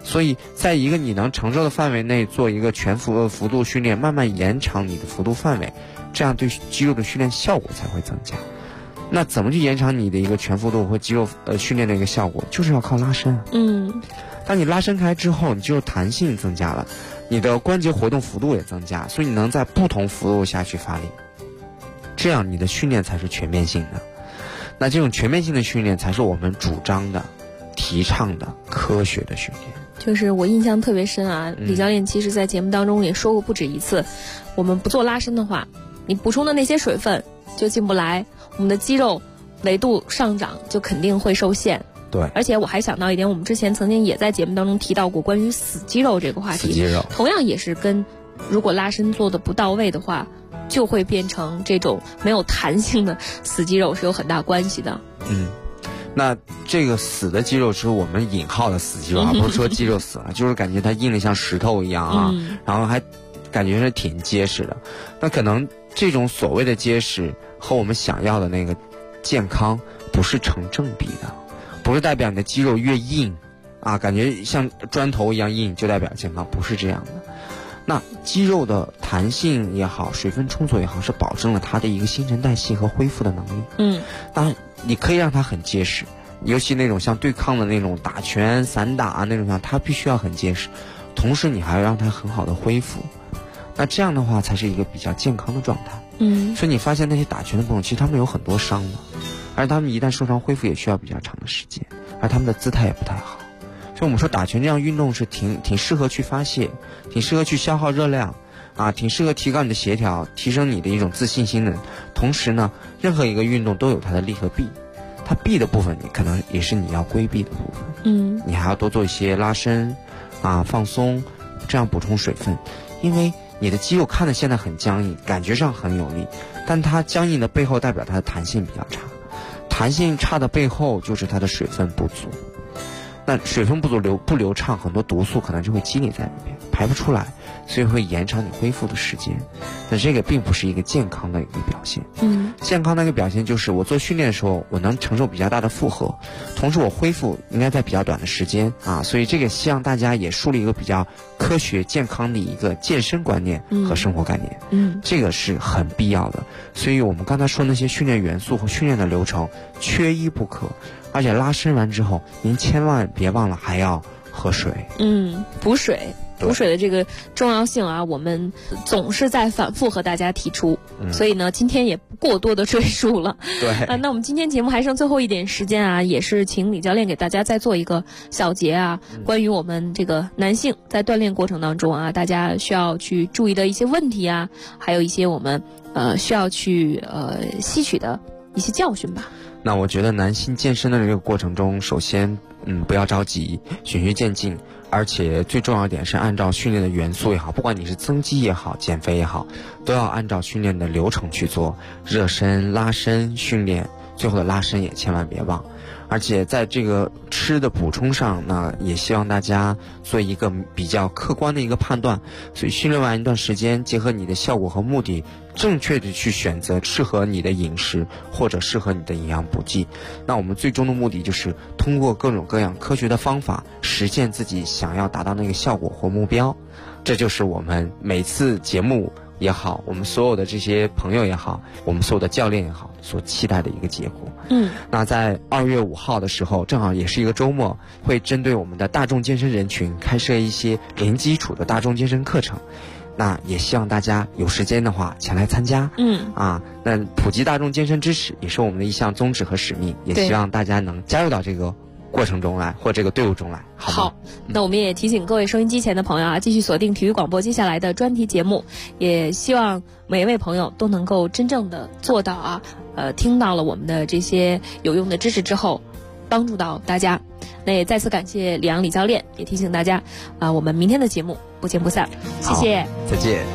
所以在一个你能承受的范围内做一个全幅度训练，慢慢延长你的幅度范围，这样对肌肉的训练效果才会增加。那怎么去延长你的一个全幅度和肌肉训练的一个效果，就是要靠拉伸。当你拉伸开之后，你肌肉弹性增加了，你的关节活动幅度也增加，所以你能在不同幅度下去发力，这样你的训练才是全面性的。那这种全面性的训练才是我们主张的、提倡的科学的训练。 就是我印象特别深啊，李教练其实在节目当中也说过不止一次，我们不做拉伸的话，你补充的那些水分就进不来，我们的肌肉维度上涨就肯定会受限。 对， 而且我还想到一点，我们之前曾经也在节目当中提到过关于死肌肉这个话题， 死肌肉同样也是跟如果拉伸做的不到位的话，就会变成这种没有弹性的死肌肉，是有很大关系的。 那这个死的肌肉是我们引号的死肌肉，而不是说肌肉死了，就是感觉它硬得像石头一样啊，然后还感觉是挺结实的。那可能这种所谓的结实和我们想要的那个健康不是成正比的，不是代表你的肌肉越硬啊，感觉像砖头一样硬就代表健康，不是这样的。那肌肉的弹性也好，水分充足也好，是保证了它的一个新陈代谢和恢复的能力。当然你可以让它很结实，尤其那种像对抗的那种打拳、散打那种像，它必须要很结实，同时你还要让它很好的恢复。那这样的话才是一个比较健康的状态。所以你发现那些打拳的朋友，其实他们有很多伤的，而他们一旦受伤恢复也需要比较长的时间，而他们的姿态也不太好。所以我们说打拳这样运动是挺适合去发泄，挺适合去消耗热量啊，挺适合提高你的协调，提升你的一种自信心的。同时呢，任何一个运动都有它的利和弊，它弊的部分你可能也是你要规避的部分。你还要多做一些拉伸啊、放松，这样补充水分。因为你的肌肉看着现在很僵硬，感觉上很有力，但它僵硬的背后代表它的弹性比较差，弹性差的背后就是它的水分不足。那水分不足不流畅，很多毒素可能就会积累在里面，排不出来，所以会延长你恢复的时间。那这个并不是一个健康的一个表现。健康的一个表现就是我做训练的时候，我能承受比较大的负荷，同时我恢复应该在比较短的时间啊。所以这个希望大家也树立一个比较科学健康的一个健身观念和生活概念。这个是很必要的。所以我们刚才说那些训练元素和训练的流程缺一不可。而且拉伸完之后，您千万别忘了还要喝水。补水的这个重要性啊，我们总是在反复和大家提出。所以呢，今天也不过多的赘述了。对那我们今天节目还剩最后一点时间啊，也是请李教练给大家再做一个小结啊，关于我们这个男性在锻炼过程当中啊，大家需要去注意的一些问题啊，还有一些我们需要去吸取的一些教训吧。那我觉得男性健身的这个过程中，首先不要着急，循序渐进，而且最重要一点是按照训练的元素也好，不管你是增肌也好，减肥也好，都要按照训练的流程去做，热身、拉伸、训练，最后的拉伸也千万别忘。而且在这个吃的补充上呢，也希望大家做一个比较客观的一个判断。所以训练完一段时间，结合你的效果和目的，正确的去选择适合你的饮食或者适合你的营养补剂。那我们最终的目的就是通过各种各样科学的方法，实现自己想要达到那个效果或目标。这就是我们每次节目也好，我们所有的这些朋友也好，我们所有的教练也好，所期待的一个结果。那在2月5号的时候，正好也是一个周末，会针对我们的大众健身人群开设一些零基础的大众健身课程。那也希望大家有时间的话前来参加。那普及大众健身知识也是我们的一项宗旨和使命，也希望大家能加入到这个过程中来，或这个队伍中来。好，那我们也提醒各位收音机前的朋友啊，继续锁定体育广播接下来的专题节目，也希望每一位朋友都能够真正的做到啊，听到了我们的这些有用的知识之后，帮助到大家。那也再次感谢李阳李教练，也提醒大家我们明天的节目不见不散。谢谢，再见。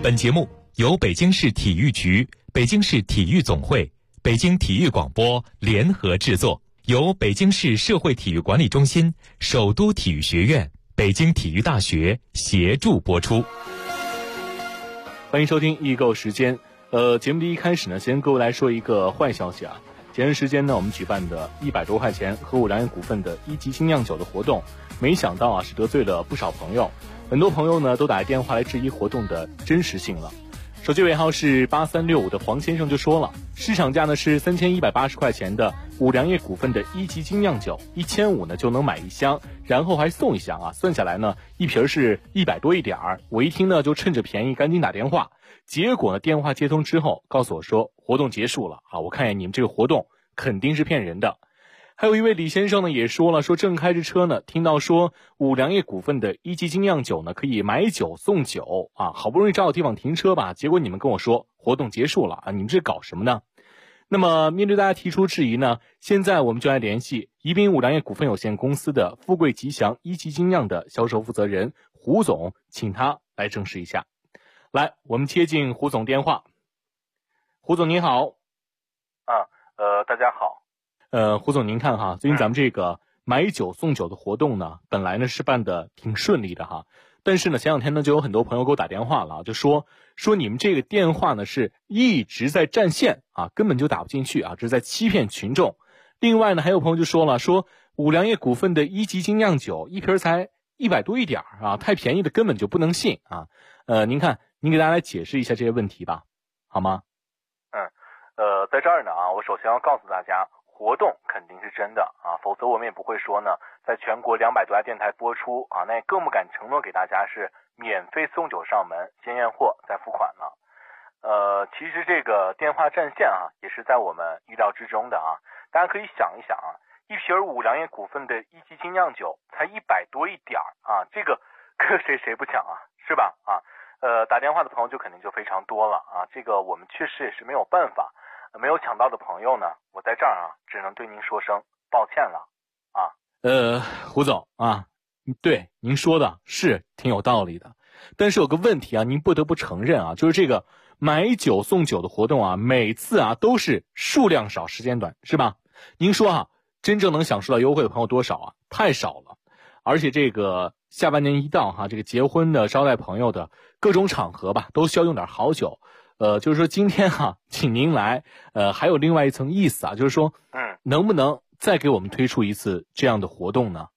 本节目由北京市体育局、北京市体育总会、北京体育广播联合制作，由北京市社会体育管理中心、首都体育学院、北京体育大学协助播出。 欢迎收听易购时间。节目的一开始呢，先跟各位来说一个坏消息啊。前段时间呢，我们举办的100多块钱和五粮液股份的1级精酿酒的活动，没想到啊是得罪了不少朋友，很多朋友呢都打电话来质疑活动的真实性了。手机尾号是8365的黄先生就说了，市场价呢是3180块钱的五粮液股份的1级精酿酒，1500呢就能买一箱，然后还送一箱啊，算下来呢一瓶是100多一点儿。我一听呢就趁着便宜赶紧打电话，结果呢电话接通之后告诉我说活动结束了啊，我看见你们这个活动肯定是骗人的。还有一位李先生呢也说了，说正开着车呢，听到说五粮液股份的1级精酿酒呢可以买酒送酒啊，好不容易找到地方停车吧，结果你们跟我说活动结束了啊，你们这搞什么呢？那么面对大家提出质疑呢，现在我们就来联系宜宾五粮液股份有限公司的富贵吉祥1级精酿的销售负责人胡总，请他来证实一下。来，我们接进胡总电话。胡总您好。 大家好。 胡总您看哈，最近咱们这个买酒送酒的活动呢，本来呢是办的挺顺利的哈，但是呢前两天呢就有很多朋友给我打电话了，就说你们这个电话呢是一直在占线啊，根本就打不进去啊，这是在欺骗群众。另外呢还有朋友就说了，说五粮液股份的1级精酿酒一瓶才100多一点啊，太便宜的根本就不能信啊。您看您给大家来解释一下这些问题吧，好吗？ 在这儿呢啊，我首先要告诉大家，活动肯定是真的啊，否则我们也不会说呢，在全国200多家电台播出啊，那也更不敢承诺给大家是免费送酒上门，先验货再付款了。其实这个电话占线啊，也是在我们意料之中的啊。大家可以想一想啊，一瓶五粮液股份的1级精酿酒才100多一点啊，这个谁不抢啊，是吧？啊，打电话的朋友就肯定就非常多了啊，这个我们确实也是没有办法。没有抢到的朋友呢，我在这儿啊，只能对您说声抱歉了啊。 胡总啊，对您说的是挺有道理的，但是有个问题啊，您不得不承认啊，就是这个买酒送酒的活动啊，每次啊都是数量少时间短，是吧？您说啊，真正能享受到优惠的朋友多少啊？太少了。而且这个下半年一到哈，这个结婚的、招待朋友的各种场合吧，都需要用点好酒。就是说今天哈，请您来，还有另外一层意思啊，就是说，能不能再给我们推出一次这样的活动呢？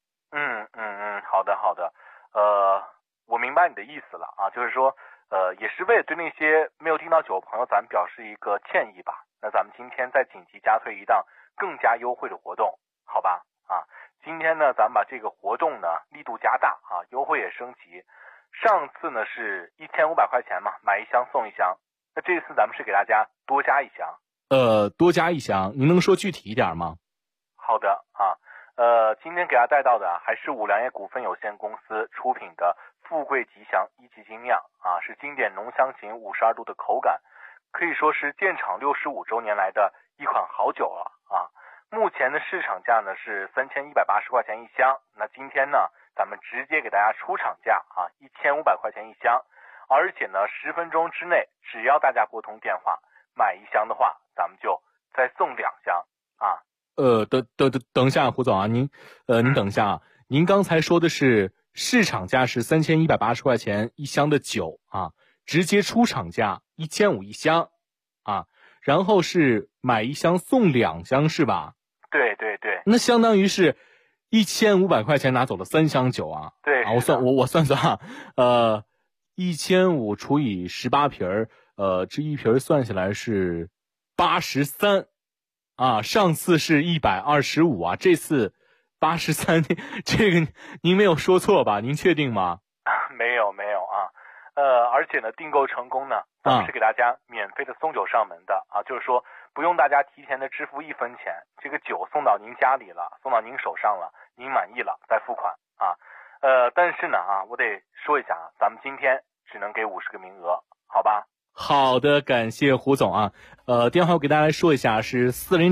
好的，我明白你的意思了啊，就是说，也是为了对那些没有订到酒的朋友，咱们表示一个歉意吧。那咱们今天再紧急加推一档更加优惠的活动，好吧？啊，今天呢，咱们把这个活动呢力度加大啊，优惠也升级。上次呢是1500块钱嘛，买一箱送一箱。那这次咱们是给大家多加一箱。 多加一箱，您能说具体一点吗？ 好的啊，今天给大家带到的还是五粮液股份有限公司出品的富贵吉祥1级精酿啊，是经典浓香型52度的口感，可以说是建厂65周年来的一款好酒了啊。目前的市场价呢是3180块钱一箱，那今天呢咱们直接给大家出厂价啊，1500块钱一箱，而且呢10分钟之内，只要大家拨通电话买一箱的话，咱们就再送2箱啊。 等一下，胡总啊，您等一下啊，您刚才说的是市场价是3180块钱一箱的酒啊，直接出厂价1500一箱啊，然后是买一箱送2箱是吧？ 对， 那相当于是1500块钱拿走了3箱酒啊。 对啊，我算啊，1500除以18瓶这一瓶算下来是83啊，上次是125啊，这次83，这个您没有说错吧？您确定吗？ 没有啊，而且呢，订购成功呢，咱们是给大家免费的送酒上门的啊，就是说不用大家提前的支付1分钱，这个酒送到您家里了，送到您手上了，您满意了再付款啊。但是呢啊，我得说一下啊，咱们今天只能给50个名额，好吧？ 好的，感谢胡总啊。电话我给大家来说一下，是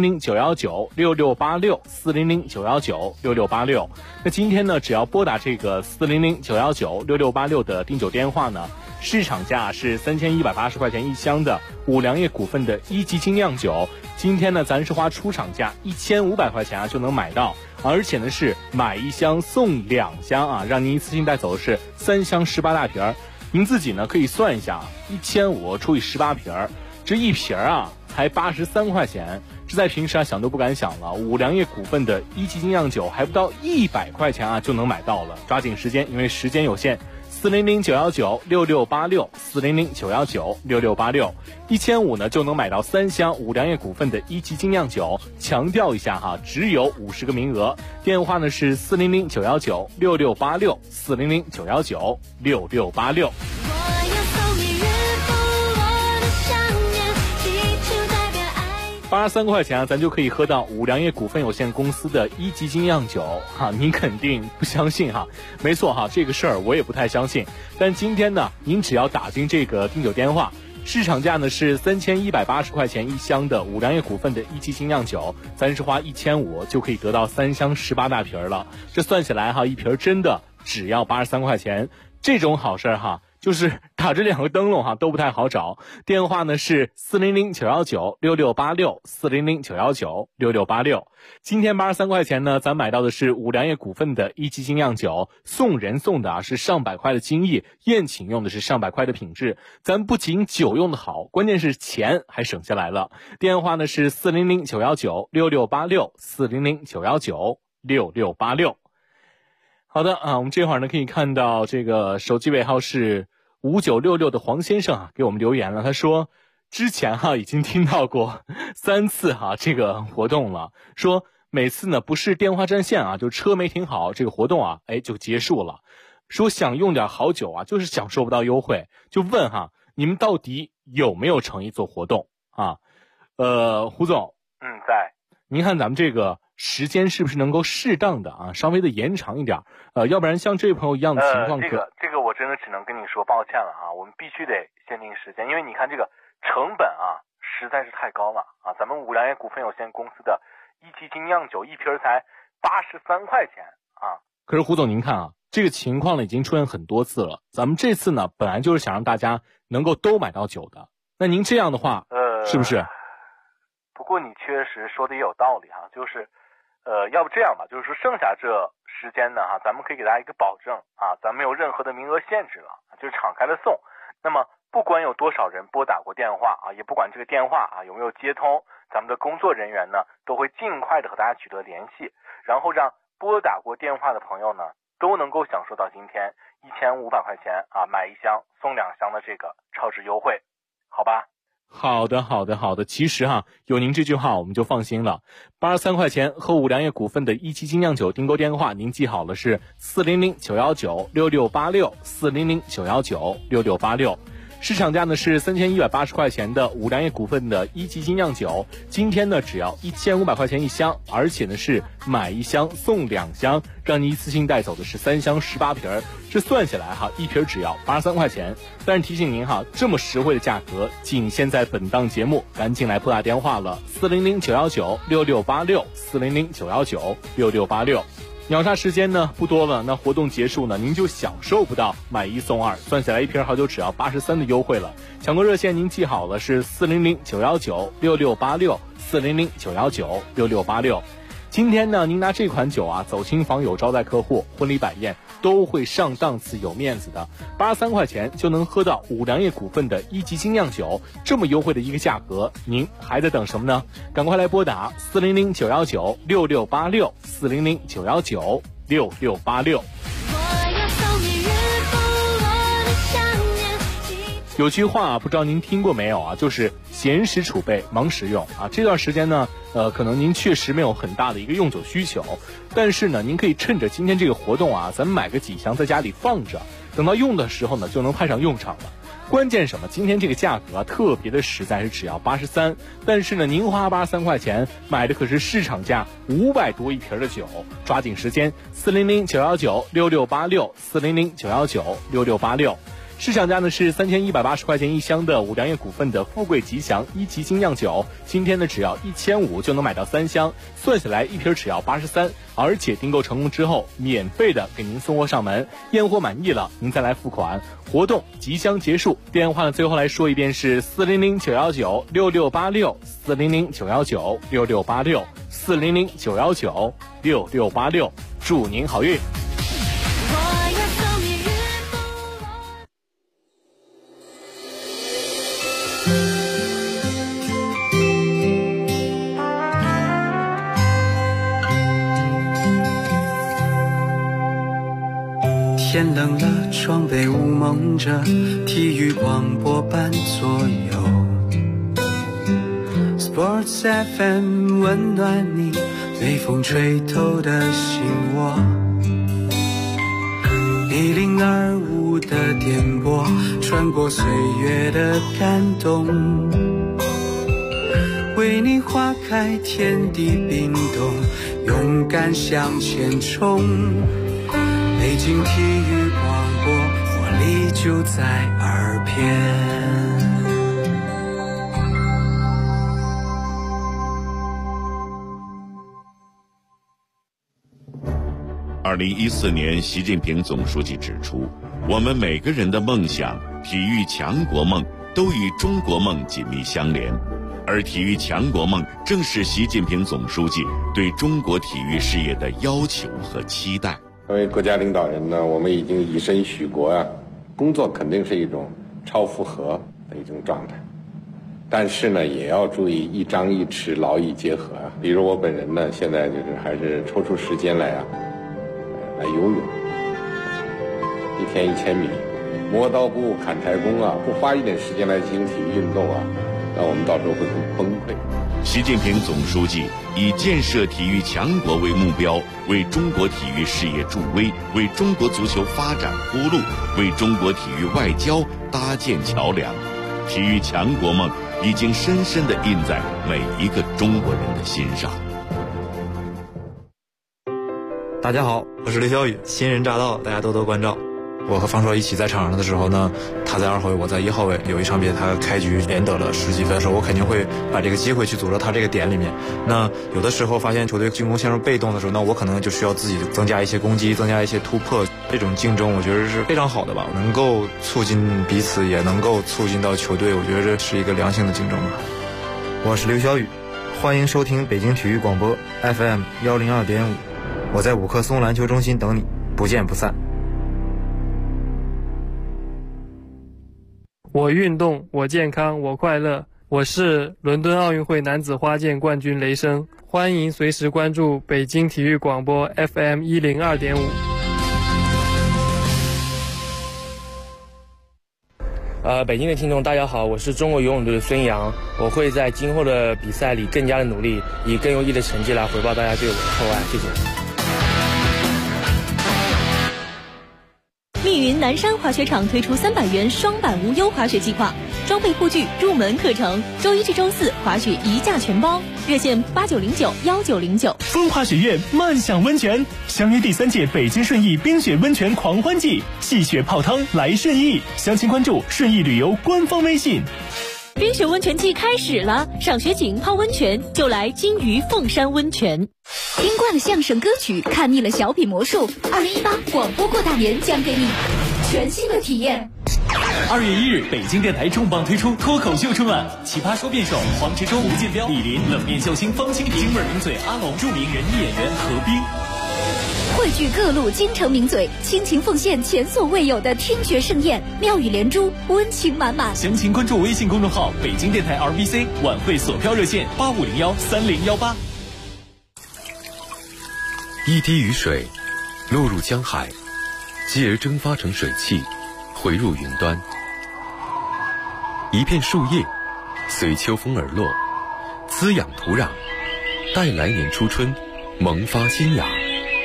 400-919-6686，400-919-6686。那今天呢，只要拨打这个400-919-6686的订酒电话呢，市场价是3180块钱一箱的五粮液股份的一级精酿酒，今天呢咱是花出厂价1500块钱啊就能买到，而且呢是买一箱送2箱啊，让您一次性带走的是3箱18大瓶儿。您自己呢可以算一下，1500除以18瓶儿，这一瓶儿啊才83块钱，这在平时啊想都不敢想了。五粮液股份的一级精酿酒还不到100块钱啊就能买到了，抓紧时间，因为时间有限。400-919-6686，400-919-6686，1500呢就能买到3箱五粮液股份的一级精酿酒。强调一下哈，只有50个名额。电话呢是400-919-6686，400-919-6686。83块钱啊，咱就可以喝到五粮液股份有限公司的一级精酿酒哈，您肯定不相信哈？没错哈，这个事儿我也不太相信。但今天呢，您只要打进这个订酒电话，市场价呢是3180块钱一箱的五粮液股份的一级精酿酒，咱是花1500就可以得到3箱18大瓶了。这算起来哈，一瓶真的只要83块钱，这种好事哈。就是打着2个灯笼哈都不太好找，电话呢是400-919-6686，400-919-6686。今天83块钱呢，咱买到的是五粮液股份的一级精酿酒，送人送的啊是上百块的精益，宴请用的是上百块的品质。咱不仅酒用的好，关键是钱还省下来了。电话呢是400-919-6686，400-919-6686。好的啊，我们这会儿呢可以看到这个手机尾号是5966的黄先生啊给我们留言了，他说之前已经听到过3次这个活动了，说每次呢不是电话占线就车没停好，这个活动就结束了，说想用点好酒就是享受不到优惠，就问你们到底有没有诚意做活动啊？胡总， 在。 您看咱们这个时间是不是能够适当的稍微的延长一点？要不然像这位朋友一样的情况， 这个我真的只能跟你说抱歉了我们必须得限定时间，因为你看这个成本实在是太高了咱们五粮液股份有限公司的一级精酿酒一瓶才83块钱可是胡总您看这个情况呢已经出现很多次了，咱们这次呢本来就是想让大家能够都买到酒的，那您这样的话是不是？ 不过你确实说的也有道理就是要不这样吧，就是说剩下这时间呢咱们可以给大家一个保证咱没有任何的名额限制了，就是敞开了送。那么不管有多少人拨打过电话也不管这个电话有没有接通，咱们的工作人员呢都会尽快的和大家取得联系，然后让拨打过电话的朋友呢都能够享受到今天1500块钱买1箱送2箱的这个超值优惠，好吧？ 好的，其实有您这句话我们就放心了。83块钱和五粮液股份的一级精酿酒订购电话您记好了，是400-919-6686，400-919-6686。市场价呢是3180块钱的五粮液股份的一级精酿酒，今天呢只要1500块钱一箱，而且呢是买1箱送2箱，让你一次性带走的是3箱18瓶，这算下来一瓶只要83块钱。但是提醒您这么实惠的价格仅限在本档节目，赶紧来拨打电话了，400-919-6686，400-919-6686。秒杀时间呢不多了，那活动结束呢您就享受不到买1送2，算下来一瓶好酒只要83的优惠了。抢购热线您记好了，是400-919-6686，400-919-6686。今天呢您拿这款酒走亲访友招待客户，婚礼摆宴都会上档次有面子的，83块钱就能喝到五粮液股份的一级精酿酒，这么优惠的一个价格，您还在等什么呢？赶快来拨打400-919-6686，400-919-6686。有句话不知道您听过没有就是闲时储备忙时用这段时间呢可能您确实没有很大的一个用酒需求，但是呢您可以趁着今天这个活动咱们买个几箱在家里放着，等到用的时候呢就能派上用场了。关键什么？今天这个价格特别的实在，是只要83，但是呢您花83块钱买的可是市场价500多一瓶的酒，抓紧时间，400-919-6686，400-919-6686。 市场价呢是3180块钱一箱的五粮液股份的富贵吉祥1级精酿酒，今天呢只要1500就能买到3箱，算下来一瓶只要83，而且订购成功之后免费的给您送货上门，验货满意了您再来付款。活动即将结束，电话呢最后来说一遍是400-919-6686，400-919-6686，400-919-6686，祝您好运。 天冷了，窗被雾蒙着，体育广播伴左右。Sports FM 温暖你，被风吹透的心窝。102.5的电波，穿过岁月的感动，为你花开，天地冰冻，勇敢向前冲。北京体育广播，活力就在耳边。 2014年，习近平总书记指出，我们每个人的梦想、体育强国梦都与中国梦紧密相连，而体育强国梦正是习近平总书记对中国体育事业的要求和期待。 作为国家领导人呢，我们已经以身许国啊，工作肯定是一种超负荷的一种状态，但是呢，也要注意一张一弛，劳逸结合啊。比如我本人呢，现在就是还是抽出时间来游泳，1天1000米，磨刀不误砍柴工啊，不花一点时间来进行体育运动啊，那我们到时候会很崩溃。 习近平总书记以建设体育强国为目标，为中国体育事业助威，为中国足球发展铺路，为中国体育外交搭建桥梁。体育强国梦已经深深地印在每一个中国人的心上。 大家好，我是刘晓宇，新人乍到，大家多多关照。我和方硕一起在场上的时候呢，他在2号位，我在1号位。有一场比赛他开局连得了10几分的时候，我肯定会把这个机会去组织他这个点里面。那有的时候发现球队进攻陷入被动的时候，那我可能就需要自己增加一些攻击，增加一些突破。这种竞争我觉得是非常好的吧，能够促进彼此，也能够促进到球队，我觉得这是一个良性的竞争吧。我是刘晓宇，欢迎收听北京体育广播 FM 102.5，我在五棵松篮球中心等你，不见不散。 我运动，我健康，我快乐。我是伦敦奥运会男子花剑冠军雷声，欢迎随时关注北京体育广播 FM 102.5。 北京的听众大家好，我是中国游泳队的孙杨，我会在今后的比赛里更加的努力，以更优异的成绩来回报大家对我的厚爱，谢谢。 密云南山滑雪场推出300元双板无忧滑雪计划，装备护具、入门课程，周1至周4滑雪1价全包，热线89091909。 风华雪院漫享温泉，相约第3届北京顺义冰雪温泉狂欢季，戏雪泡汤来顺义，详情关注顺义旅游官方微信。 冰雪温泉季开始了，赏雪景、泡温泉就来金鱼凤山温泉。 听惯了相声歌曲，看腻了小品魔术，2018广播过大年将给你全新的体验。 2月1日，北京电台重磅推出脱口秀春晚，奇葩说辩手黄执中、吴建彪、李林，冷面笑星方清平，京味名嘴阿龙，著名人艺演员何冰。 汇聚各路京城名嘴，倾情奉献前所未有的听觉盛宴，妙语连珠，温情满满。 详情关注微信公众号北京电台 RBC， 晚会索票热线85013018。 一滴雨水落入江海，继而蒸发成水汽，回入云端。一片树叶随秋风而落，滋养土壤，待来年初春萌发新芽。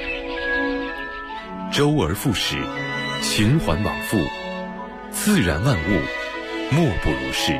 周而复始，循环往复，自然万物莫不如是。